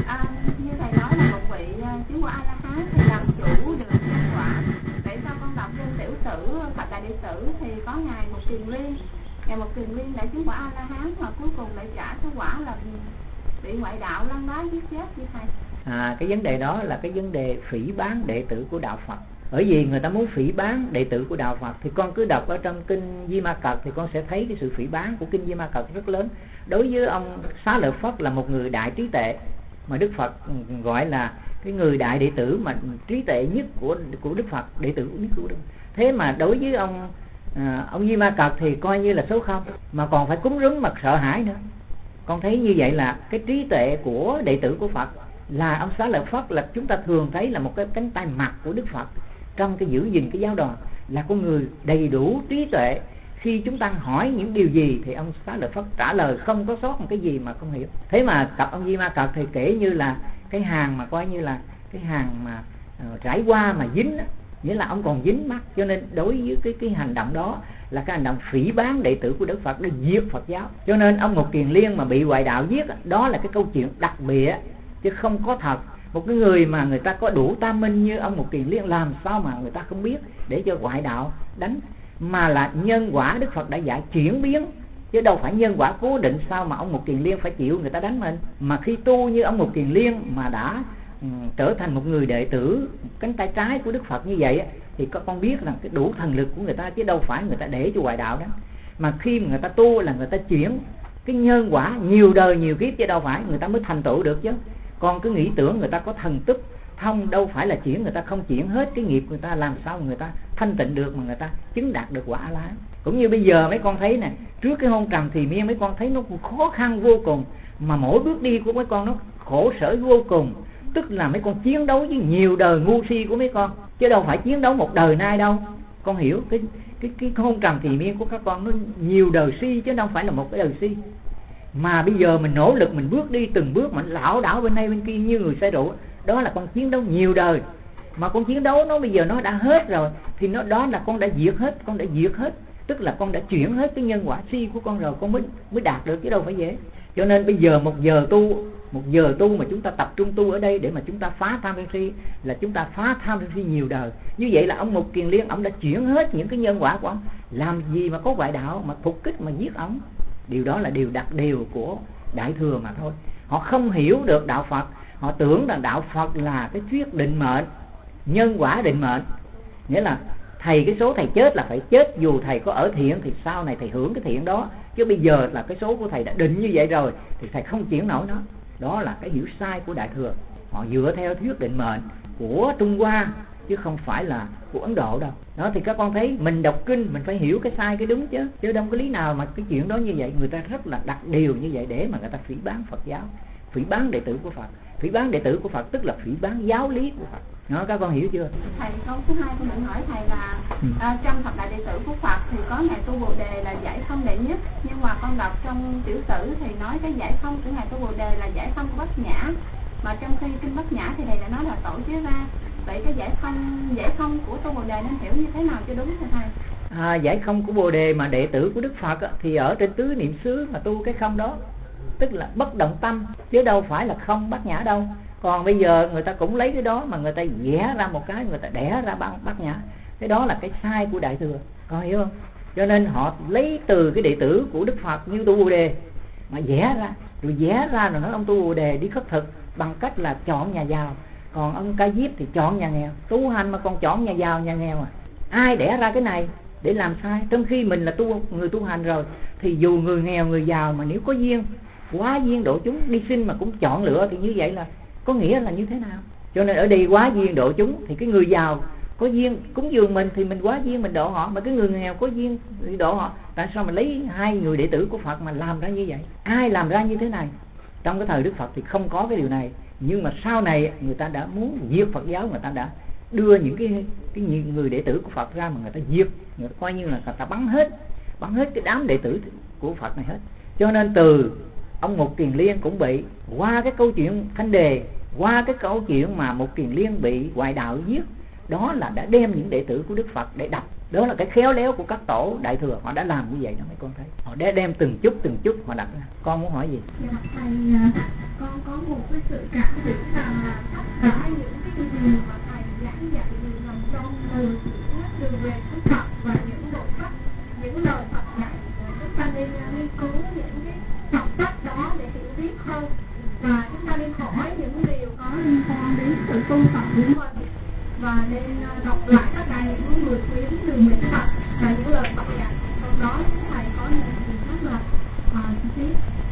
như thầy nói là một vị chứng quả A-la-hán thì làm chủ được nhân quả. Vậy sao con đọc trên tiểu sử Phật Đại Đệ Sử thì có ngài Một Kiền Liên, ngài Một Kiền Liên đã chứng quả A-la-hán mà cuối cùng lại trả cái quả là bị ngoại đạo lăng đá giết chết như thầy. Cái vấn đề đó là cái vấn đề phỉ báng đệ tử của đạo Phật. Bởi vì người ta muốn phỉ báng đệ tử của đạo Phật thì con cứ đọc ở trong kinh Di Ma Cật thì con sẽ thấy cái sự phỉ báng của kinh Di Ma Cật rất lớn. Đối với ông Xá Lợi Phất là một người đại trí tuệ mà Đức Phật gọi là cái người đại đệ tử mà trí tuệ nhất của Đức Phật, đệ tử nhất của Đức. Thế mà đối với ông Di Ma Cật thì coi như là số không, mà còn phải cúng rúm mà sợ hãi nữa. Con thấy như vậy là cái trí tuệ của đệ tử của Phật là ông Xá Lợi Phất là chúng ta thường thấy là một cái cánh tay mặt của Đức Phật trong cái giữ gìn cái giáo đoàn, là con người đầy đủ trí tuệ. Khi chúng ta hỏi những điều gì thì ông Xá Lợi Phất trả lời không có sót một cái gì mà không hiểu. Thế mà cặp ông Di Ma Cật thì kể như là cái hàng mà coi như là cái hàng mà trải qua mà dính, nghĩa là ông còn dính mắt. Cho nên đối với cái hành động đó là cái hành động phỉ báng đệ tử của Đức Phật để diệt Phật giáo. Cho nên ông Một Kiền Liên mà bị ngoại đạo giết, đó là cái câu chuyện đặc biệt chứ không có thật. Một cái người mà người ta có đủ tam minh như ông Một Kiền Liên làm sao mà người ta không biết để cho ngoại đạo đánh, mà là nhân quả Đức Phật đã dạy chuyển biến chứ đâu phải nhân quả cố định. Sao mà ông Một Kiền Liên phải chịu người ta đánh mình? Mà khi tu như ông Một Kiền Liên mà đã trở thành một người đệ tử cánh tay trái của Đức Phật như vậy thì con biết là cái đủ thần lực của người ta chứ đâu phải người ta để cho ngoại đạo đó. Mà khi mà người ta tu là người ta chuyển cái nhân quả nhiều đời nhiều kiếp chứ đâu phải người ta mới thành tựu được chứ. Con cứ nghĩ tưởng người ta có thần túc thông, đâu phải là chuyển, người ta không chuyển hết cái nghiệp người ta, làm sao người ta thanh tịnh được mà người ta chứng đạt được quả A-la-hán. Cũng như bây giờ mấy con thấy nè, trước cái hôn trầm thì miên mấy con thấy nó khó khăn vô cùng, mà mỗi bước đi của mấy con nó khổ sở vô cùng. Tức là mấy con chiến đấu với nhiều đời ngu si của mấy con chứ đâu phải chiến đấu một đời nay đâu. Con hiểu cái hôn trầm thì miên của các con nó nhiều đời si chứ đâu phải là một cái đời si. Mà bây giờ mình nỗ lực mình bước đi từng bước mà lảo đảo bên đây bên kia như người say rượu, đó là con chiến đấu nhiều đời. Mà con chiến đấu nó bây giờ nó đã hết rồi thì nó đó là con đã diệt hết, con đã diệt hết, tức là con đã chuyển hết cái nhân quả si của con rồi, con mới đạt được chứ đâu phải dễ. Cho nên bây giờ một giờ tu mà chúng ta tập trung tu ở đây để mà chúng ta phá tham sân si, là chúng ta phá tham sân si nhiều đời. Như vậy là ông Một Kiền Liên ông đã chuyển hết những cái nhân quả của ông, làm gì mà có ngoại đạo mà phục kích mà giết ông. Điều đó là điều đặc điều của Đại Thừa mà thôi. Họ không hiểu được đạo Phật, họ tưởng rằng đạo Phật là cái thuyết định mệnh, nhân quả định mệnh, nghĩa là Thầy cái số thầy chết là phải chết, dù thầy có ở thiện thì sau này thầy hưởng cái thiện đó, chứ bây giờ là cái số của thầy đã định như vậy rồi thì thầy không chuyển nổi nó. Đó là cái hiểu sai của Đại Thừa. Họ dựa theo thuyết định mệnh của Trung Hoa chứ không phải là của Ấn Độ đâu. Đó thì các con thấy mình đọc kinh mình phải hiểu cái sai cái đúng chứ đâu có lý nào mà cái chuyện đó như vậy. Người ta rất là đặt điều như vậy để mà người ta phỉ báng Phật giáo, phỉ báng đệ tử của Phật. Phỉ báng đệ tử của Phật tức là phỉ báng giáo lý của Phật. Đó, các con hiểu chưa? Thầy câu thứ hai con định hỏi thầy là trong thập đại đệ tử của Phật thì có ngài Tu Bồ Đề là giải thông đệ nhất, nhưng mà con đọc trong tiểu sử thì nói cái giải thông của ngài Tu Bồ Đề là giải thông của Bát Nhã, mà trong khi kinh Bát Nhã thì thầy đã nói là tổ chế ra. Vậy cái giải thông của Tu Bồ Đề nên hiểu như thế nào cho đúng thưa thầy? Giải không của Bồ Đề mà đệ tử của Đức Phật thì ở trên tứ niệm xứ mà tu cái không đó, tức là bất động tâm, chứ đâu phải là không Bát Nhã đâu. Còn bây giờ người ta cũng lấy cái đó mà người ta vẽ ra một cái, người ta đẻ ra Bát Nhã. Cái đó là cái sai của Đại Thừa, con hiểu không? Cho nên họ lấy từ cái đệ tử của Đức Phật như Tu Bồ Đề mà vẽ ra rồi nói ông Tu Bồ Đề đi khất thực bằng cách là chọn nhà giàu, còn ông Ca Diếp thì chọn nhà nghèo. Tu hành mà còn chọn nhà giàu nhà nghèo à? Ai đẻ ra cái này để làm sai? Trong khi mình là người tu hành rồi thì dù người nghèo người giàu mà nếu có duyên quá duyên độ chúng đi sinh mà cũng chọn lựa thì như vậy là có nghĩa là như thế nào? Cho nên ở đây quá duyên độ chúng thì cái người giàu có duyên cúng dường mình thì mình quá duyên mình độ họ, mà cái người nghèo có duyên thì độ họ. Tại sao mình lấy hai người đệ tử của Phật mà làm ra như vậy? Ai làm ra như thế này? Trong cái thời Đức Phật thì không có cái điều này, nhưng mà sau này người ta đã muốn diệt Phật giáo, người ta đã đưa những cái người đệ tử của Phật ra mà người ta diệt, người ta coi như là người ta bắn hết cái đám đệ tử của Phật này hết. Cho nên từ ông Mục Kiền Liên cũng bị, qua cái câu chuyện Thanh Đề, qua cái câu chuyện mà Mục Kiền Liên bị ngoại đạo giết, đó là đã đem những đệ tử của Đức Phật để đập. Đó là cái khéo léo của các tổ Đại Thừa, họ đã làm như vậy đó mấy con thấy. Họ đã đem từng chút họ đặt ra. Con muốn hỏi gì? Dạ, thầy, con có một cái sự cảm tưởng rằng là tất cả những cái điều mà thầy giảng dạy đều nằm trong từ về Đức Phật và những bộ sách, những lời Phật dạy. Chúng ta nên nghiên cứu những cái học sách đó để hiểu biết hơn, và chúng ta nên hỏi những điều có liên quan đến sự tu tập của mình, và nên đọc lại tất cả những người quyến từ mình Phật và những lời Phật dạy. Trong đó thầy có những gì rất là chi tiết.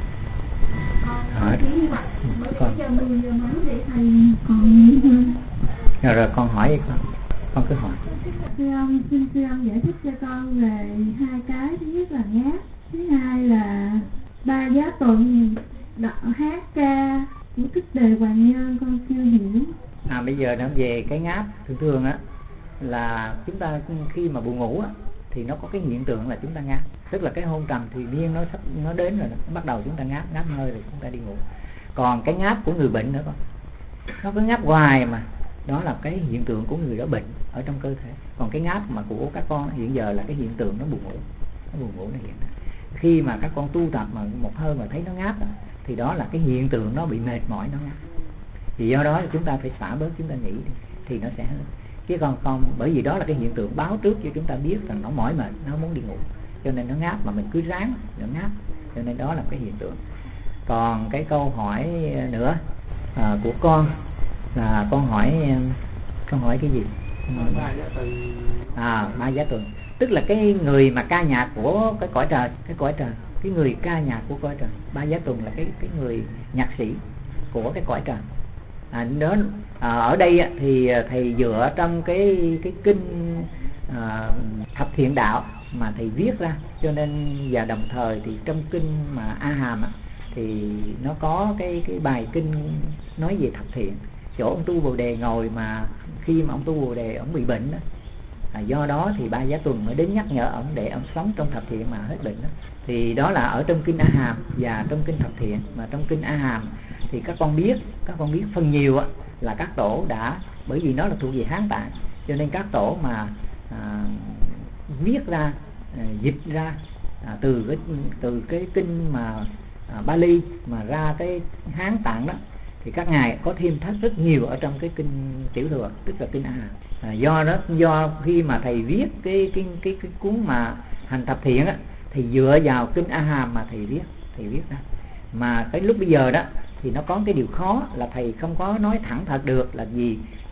Chỉ như vậy. Bây giờ 10 giờ mấy để thầy còn nghỉ hơn. Rồi con hỏi con cứ hỏi. Thưa ông, xin thưa ông giải thích cho con về hai cái. Thứ nhất là ngáp, thứ hai là ba giá tuần hát ca của Thích Đề Hoàng Nhân, con chưa hiểu. Bây giờ nó về cái ngáp thường á, là chúng ta khi mà buồn ngủ á thì nó có cái hiện tượng là chúng ta ngáp, tức là cái hôn trầm thì điên nó đến rồi, nó bắt đầu chúng ta ngáp hơi rồi chúng ta đi ngủ. Còn cái ngáp của người bệnh nữa con, nó cứ ngáp hoài mà, đó là cái hiện tượng của người đó bệnh ở trong cơ thể. Còn cái ngáp mà của các con hiện giờ là cái hiện tượng nó buồn ngủ nó hiện ra. Khi mà các con tu tập mà một hơi mà thấy nó ngáp đó, thì đó là cái hiện tượng nó bị mệt mỏi, nó ngáp. Thì do đó chúng ta phải xả bớt, chúng ta nghỉ đi thì nó sẽ hết. Chứ còn không, bởi vì đó là cái hiện tượng báo trước cho chúng ta biết rằng nó mỏi mệt, nó muốn đi ngủ, cho nên nó ngáp, mà mình cứ ráng nó ngáp, cho nên đó là cái hiện tượng. Còn cái câu hỏi nữa của con là con hỏi cái gì? Ba giá tuần, tức là cái người mà ca nhạc của cái cõi trời, cái người ca nhạc của cõi trời. Ba giá tuần là cái người nhạc sĩ của cái cõi trời. Ở đây thì thầy dựa trong cái kinh Thập Thiện Đạo mà thầy viết ra, cho nên và đồng thời thì trong kinh mà A Hàm thì nó có cái bài kinh nói về thập thiện, chỗ ông Tu Bồ Đề ngồi mà khi mà ông Tu Bồ Đề ông bị bệnh đó, do đó thì ba giá tuần mới đến nhắc nhở ông để ông sống trong thập thiện mà hết bệnh đó. Thì đó là ở trong kinh A Hàm và trong kinh Thập Thiện. Mà trong kinh A Hàm thì các con biết phần nhiều là các tổ đã, bởi vì nó là thuộc về Hán Tạng, cho nên các tổ mà viết ra, dịch ra từ cái kinh mà Bali mà ra cái Hán Tạng đó, thì các ngài có thêm thắt rất nhiều ở trong cái kinh Tiểu Thừa, tức là kinh A Hàm. Do khi mà thầy viết cái cuốn mà Hành Thập Thiện thì dựa vào kinh A Hàm mà thầy viết ra. Mà cái lúc bây giờ đó thì nó có cái điều khó là thầy không có nói thẳng thật được là gì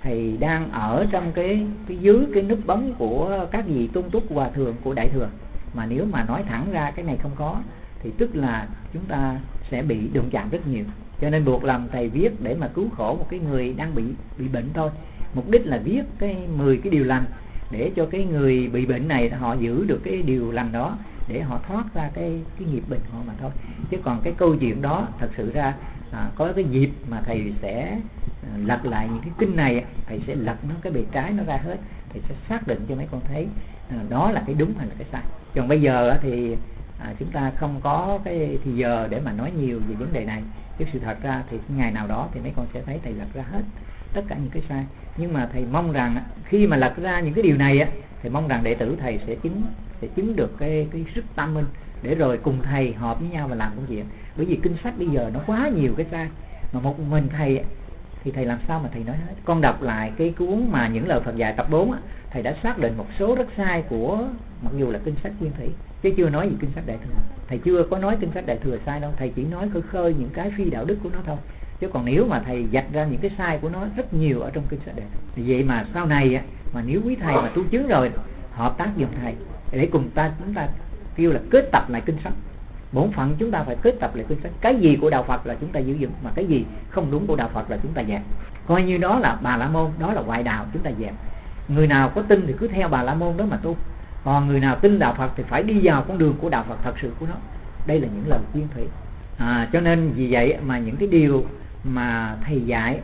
thầy đang ở trong cái dưới cái núp bóng của các vị tôn túc hòa thượng của Đại Thừa, mà nếu mà nói thẳng ra cái này không có thì tức là chúng ta sẽ bị đụng chạm rất nhiều. Cho nên buộc lòng thầy viết để mà cứu khổ một cái người đang bị bệnh thôi. Mục đích là viết cái 10 cái điều lành để cho cái người bị bệnh này họ giữ được cái điều lành đó để họ thoát ra cái nghiệp bệnh họ mà thôi. Chứ còn cái câu chuyện đó thật sự ra có cái dịp mà thầy sẽ lật lại những cái kinh này, thầy sẽ lật nó cái bề trái nó ra hết, thầy sẽ xác định cho mấy con thấy đó là cái đúng hay là cái sai. Còn bây giờ thì chúng ta không có cái thì giờ để mà nói nhiều về vấn đề này, chứ sự thật ra thì ngày nào đó thì mấy con sẽ thấy thầy lật ra hết tất cả những cái sai. Nhưng mà thầy mong rằng khi mà lật ra những cái điều này thì mong rằng đệ tử thầy sẽ chứng được cái sức tâm minh để rồi cùng thầy họp với nhau và làm công việc. Bởi vì kinh sách bây giờ nó quá nhiều cái sai, mà một mình thầy thì thầy làm sao mà thầy nói hết. Con đọc lại cái cuốn mà những lời Phật dạy tập 4 thầy đã xác định một số rất sai của, mặc dù là kinh sách Nguyên Thủy, chứ chưa nói gì kinh sách Đại Thừa. Thầy chưa có nói kinh sách Đại Thừa sai đâu, thầy chỉ nói khơi những cái phi đạo đức của nó thôi. Chứ còn nếu mà thầy vạch ra những cái sai của nó rất nhiều ở trong kinh sách Đại Thừa. Vậy mà sau này mà nếu quý thầy mà tu chứng rồi, hợp tác giùm thầy để cùng chúng ta kêu là kết tập lại kinh sách. Bổn phận chúng ta phải kết tập lại kinh sách. Cái gì của đạo Phật là chúng ta giữ vững, mà cái gì không đúng của đạo Phật là chúng ta dẹp. Coi như đó là Bà La Môn, đó là ngoại đạo, chúng ta dẹp. Người nào có tin thì cứ theo Bà La Môn đó mà tu. Còn người nào tin đạo Phật thì phải đi vào con đường của đạo Phật thật sự của nó. Đây là những lời khuyên thủy. Cho nên vì vậy mà những cái điều mà thầy dạy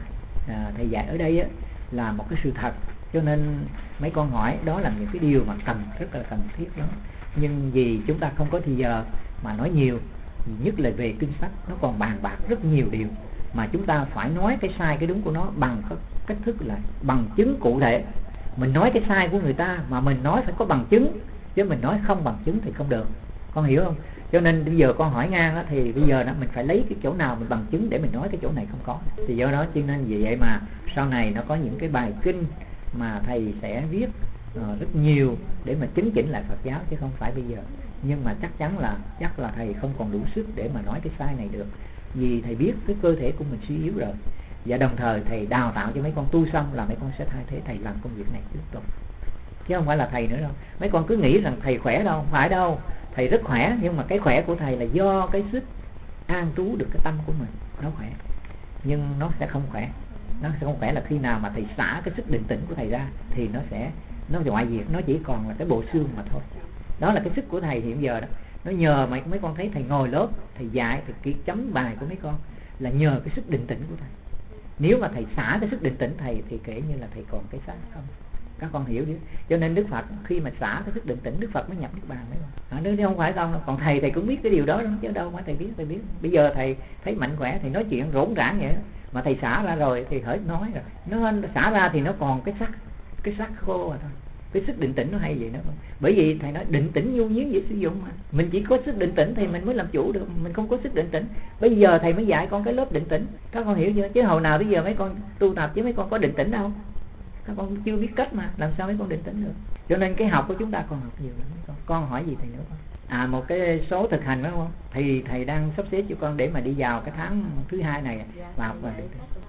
ở đây là một cái sự thật. Cho nên mấy con hỏi đó là những cái điều mà rất là cần thiết đó. Nhưng vì chúng ta không có thì giờ mà nói nhiều, nhất là về kinh sách nó còn bàn bạc rất nhiều điều mà chúng ta phải nói cái sai cái đúng của nó bằng cách thức là bằng chứng cụ thể. Mình nói cái sai của người ta mà mình nói phải có bằng chứng, chứ mình nói không bằng chứng thì không được. Con hiểu không? Cho nên bây giờ con hỏi ngang thì bây giờ mình phải lấy cái chỗ nào mình bằng chứng để mình nói cái chỗ này không có. Thì do đó cho nên vì vậy mà sau này nó có những cái bài kinh mà thầy sẽ viết rất nhiều để mà chứng chỉnh lại Phật giáo, chứ không phải bây giờ. Nhưng mà chắc là thầy không còn đủ sức để mà nói cái sai này được, vì thầy biết cái cơ thể của mình suy yếu rồi, và đồng thời thầy đào tạo cho mấy con tu xong là mấy con sẽ thay thế thầy làm công việc này tiếp tục, chứ không phải là thầy nữa đâu. Mấy con cứ nghĩ rằng thầy khỏe đâu, không phải đâu. Thầy rất khỏe, nhưng mà cái khỏe của thầy là do cái sức an trú được cái tâm của mình, nó khỏe. Nhưng nó sẽ không khỏe. Nó sẽ không khỏe là khi nào mà thầy xả cái sức định tĩnh của thầy ra thì nó ngoại diệt, nó chỉ còn là cái bộ xương mà thôi. Đó là cái sức của thầy hiện giờ đó. Nó nhờ mấy con thấy thầy ngồi lớp, thầy dạy, thầy chấm bài của mấy con là nhờ cái sức định tĩnh của thầy. Nếu mà thầy xả cái sức định tĩnh thầy thì kể như là thầy còn cái xác không. Các con hiểu chứ? Cho nên Đức Phật khi mà xả cái sức định tĩnh, Đức Phật mới nhập niết bàn đấy. Nếu không phải không, còn thầy cũng biết cái điều đó, chứ đâu phải thầy biết. Bây giờ thầy thấy mạnh khỏe thì nói chuyện rỗn rãng vậy đó. Mà thầy xả ra rồi thì hết nói rồi. Nó xả ra thì nó còn cái xác khô rồi thôi. Cái sức định tĩnh nó hay vậy đó. Bởi vì thầy nói định tĩnh nhu nhiên dễ sử dụng mà. Mình chỉ có sức định tĩnh thì mình mới làm chủ được. Mình không có sức định tĩnh, bây giờ thầy mới dạy con cái lớp định tĩnh. Các con hiểu chưa? Chứ hồi nào bây giờ mấy con tu tập chứ mấy con có định tĩnh đâu. Các con chưa biết cách mà làm sao mấy con định tĩnh được. Cho nên cái học của chúng ta còn học nhiều lắm mấy con. Con hỏi gì thầy nữa không? Một cái số thực hành đó không? Thì thầy đang sắp xếp cho con để mà đi vào cái tháng thứ 2 này và học và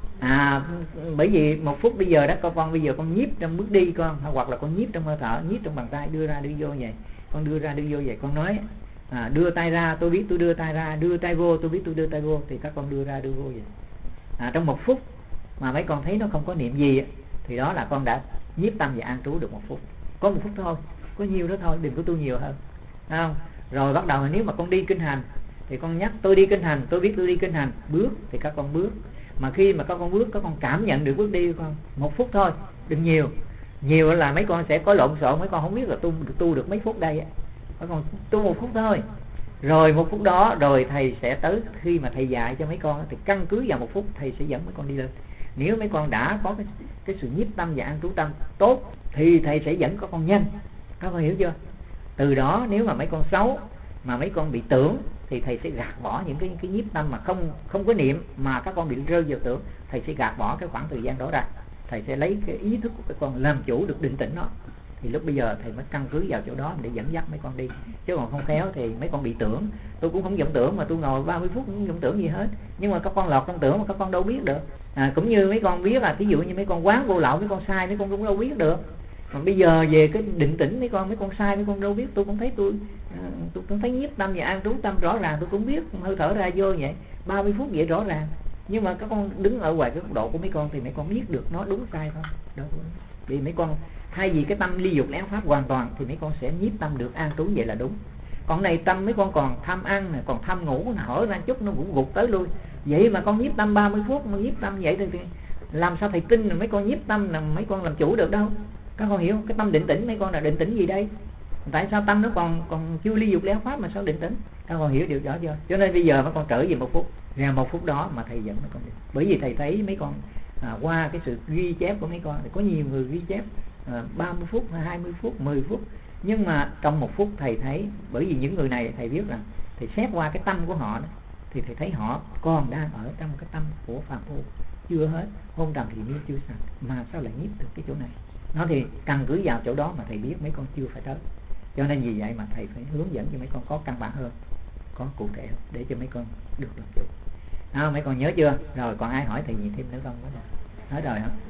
bởi vì 1 phút bây giờ đó con bây giờ con nhiếp trong bước đi con, hoặc là con nhiếp trong hơi thở, nhiếp trong bàn tay, đưa ra đưa vô vậy. Con đưa ra đưa vô vậy, con nói đưa tay ra tôi biết tôi đưa tay ra, đưa tay vô tôi biết tôi đưa tay vô, thì các con đưa ra đưa vô vậy. Trong 1 phút mà mấy con thấy nó không có niệm gì thì đó là con đã nhiếp tâm và an trú được 1 phút. Có 1 phút thôi, có nhiều đó thôi, đừng có tu nhiều hơn, không? Rồi bắt đầu nếu mà con đi kinh hành thì con nhắc tôi đi kinh hành, tôi biết tôi đi kinh hành, bước thì các con bước. Mà khi mà các con bước, các con cảm nhận được bước đi của con 1 phút thôi, đừng nhiều là mấy con sẽ có lộn xộn, mấy con không biết là tu được mấy phút đây. Mấy con tu 1 phút thôi, rồi 1 phút đó rồi thầy sẽ tới, khi mà thầy dạy cho mấy con thì căn cứ vào 1 phút thầy sẽ dẫn mấy con đi lên. Nếu mấy con đã có cái sự nhiếp tâm và an trú tâm tốt thì thầy sẽ dẫn các con nhanh. Các con hiểu chưa? Từ đó nếu mà mấy con xấu mà mấy con bị tưởng thì thầy sẽ gạt bỏ những cái nhiếp tâm mà không có niệm, mà các con bị rơi vào tưởng, thầy sẽ gạt bỏ cái khoảng thời gian đó ra. Thầy sẽ lấy cái ý thức của các con làm chủ được định tĩnh đó, Thì lúc bây giờ thầy mới căn cứ vào chỗ đó để dẫn dắt mấy con đi. Chứ còn không khéo thì mấy con bị tưởng. Tôi cũng không vọng tưởng mà tôi ngồi 30 phút cũng không vọng tưởng gì hết. Nhưng mà các con lọt trong tưởng mà các con đâu biết được. Cũng như mấy con biết thí dụ như mấy con quán vô lậu, mấy con sai mấy con cũng đâu biết được. Mà bây giờ về cái định tĩnh mấy con sai mấy con đâu biết. Tôi cũng thấy tôi cũng thấy nhiếp tâm và an trú tâm rõ ràng, tôi cũng biết hơi thở ra vô vậy 30 phút vậy rõ ràng. Nhưng mà các con đứng ở ngoài cái góc độ của mấy con thì mấy con biết được nó đúng sai không. Đó. Vì mấy con thay vì cái tâm ly dục lén pháp hoàn toàn thì mấy con sẽ nhiếp tâm được an trú, vậy là đúng. Còn này tâm mấy con còn tham ăn này, còn tham ngủ, nó hở ra chút nó cũng gục tới lui. Vậy mà con nhiếp tâm 30 phút mà nhiếp tâm vậy thì làm sao thầy tin là mấy con nhiếp tâm là mấy con làm chủ được đâu. Các con hiểu không? Cái tâm định tĩnh mấy con là định tĩnh gì đây? Tại sao tâm nó còn chưa ly dục lén pháp mà sao định tĩnh? Các con hiểu điều đó chưa? Cho nên bây giờ mấy con trở về 1 phút, ra 1 phút đó mà thầy dẫn mấy con đi. Bởi vì thầy thấy mấy con qua cái sự ghi chép của mấy con thì có nhiều người ghi chép 30 phút, 20 phút, 10 phút. Nhưng mà trong 1 phút thầy thấy, bởi vì những người này thầy biết rằng thầy xét qua cái tâm của họ đó, thì thầy thấy họ còn đang ở trong cái tâm của phàm phu, chưa hết hôn trầm thì chưa sạch, mà sao lại nhiếp được cái chỗ này. Nó thì căn cứ vào chỗ đó mà thầy biết mấy con chưa phải tới. Cho nên vì vậy mà thầy phải hướng dẫn cho mấy con có căn bản hơn, có cụ thể hơn, để cho mấy con được làm chủ. Mấy con nhớ chưa? Rồi còn ai hỏi thầy gì thêm nữa không? Nói rồi hả?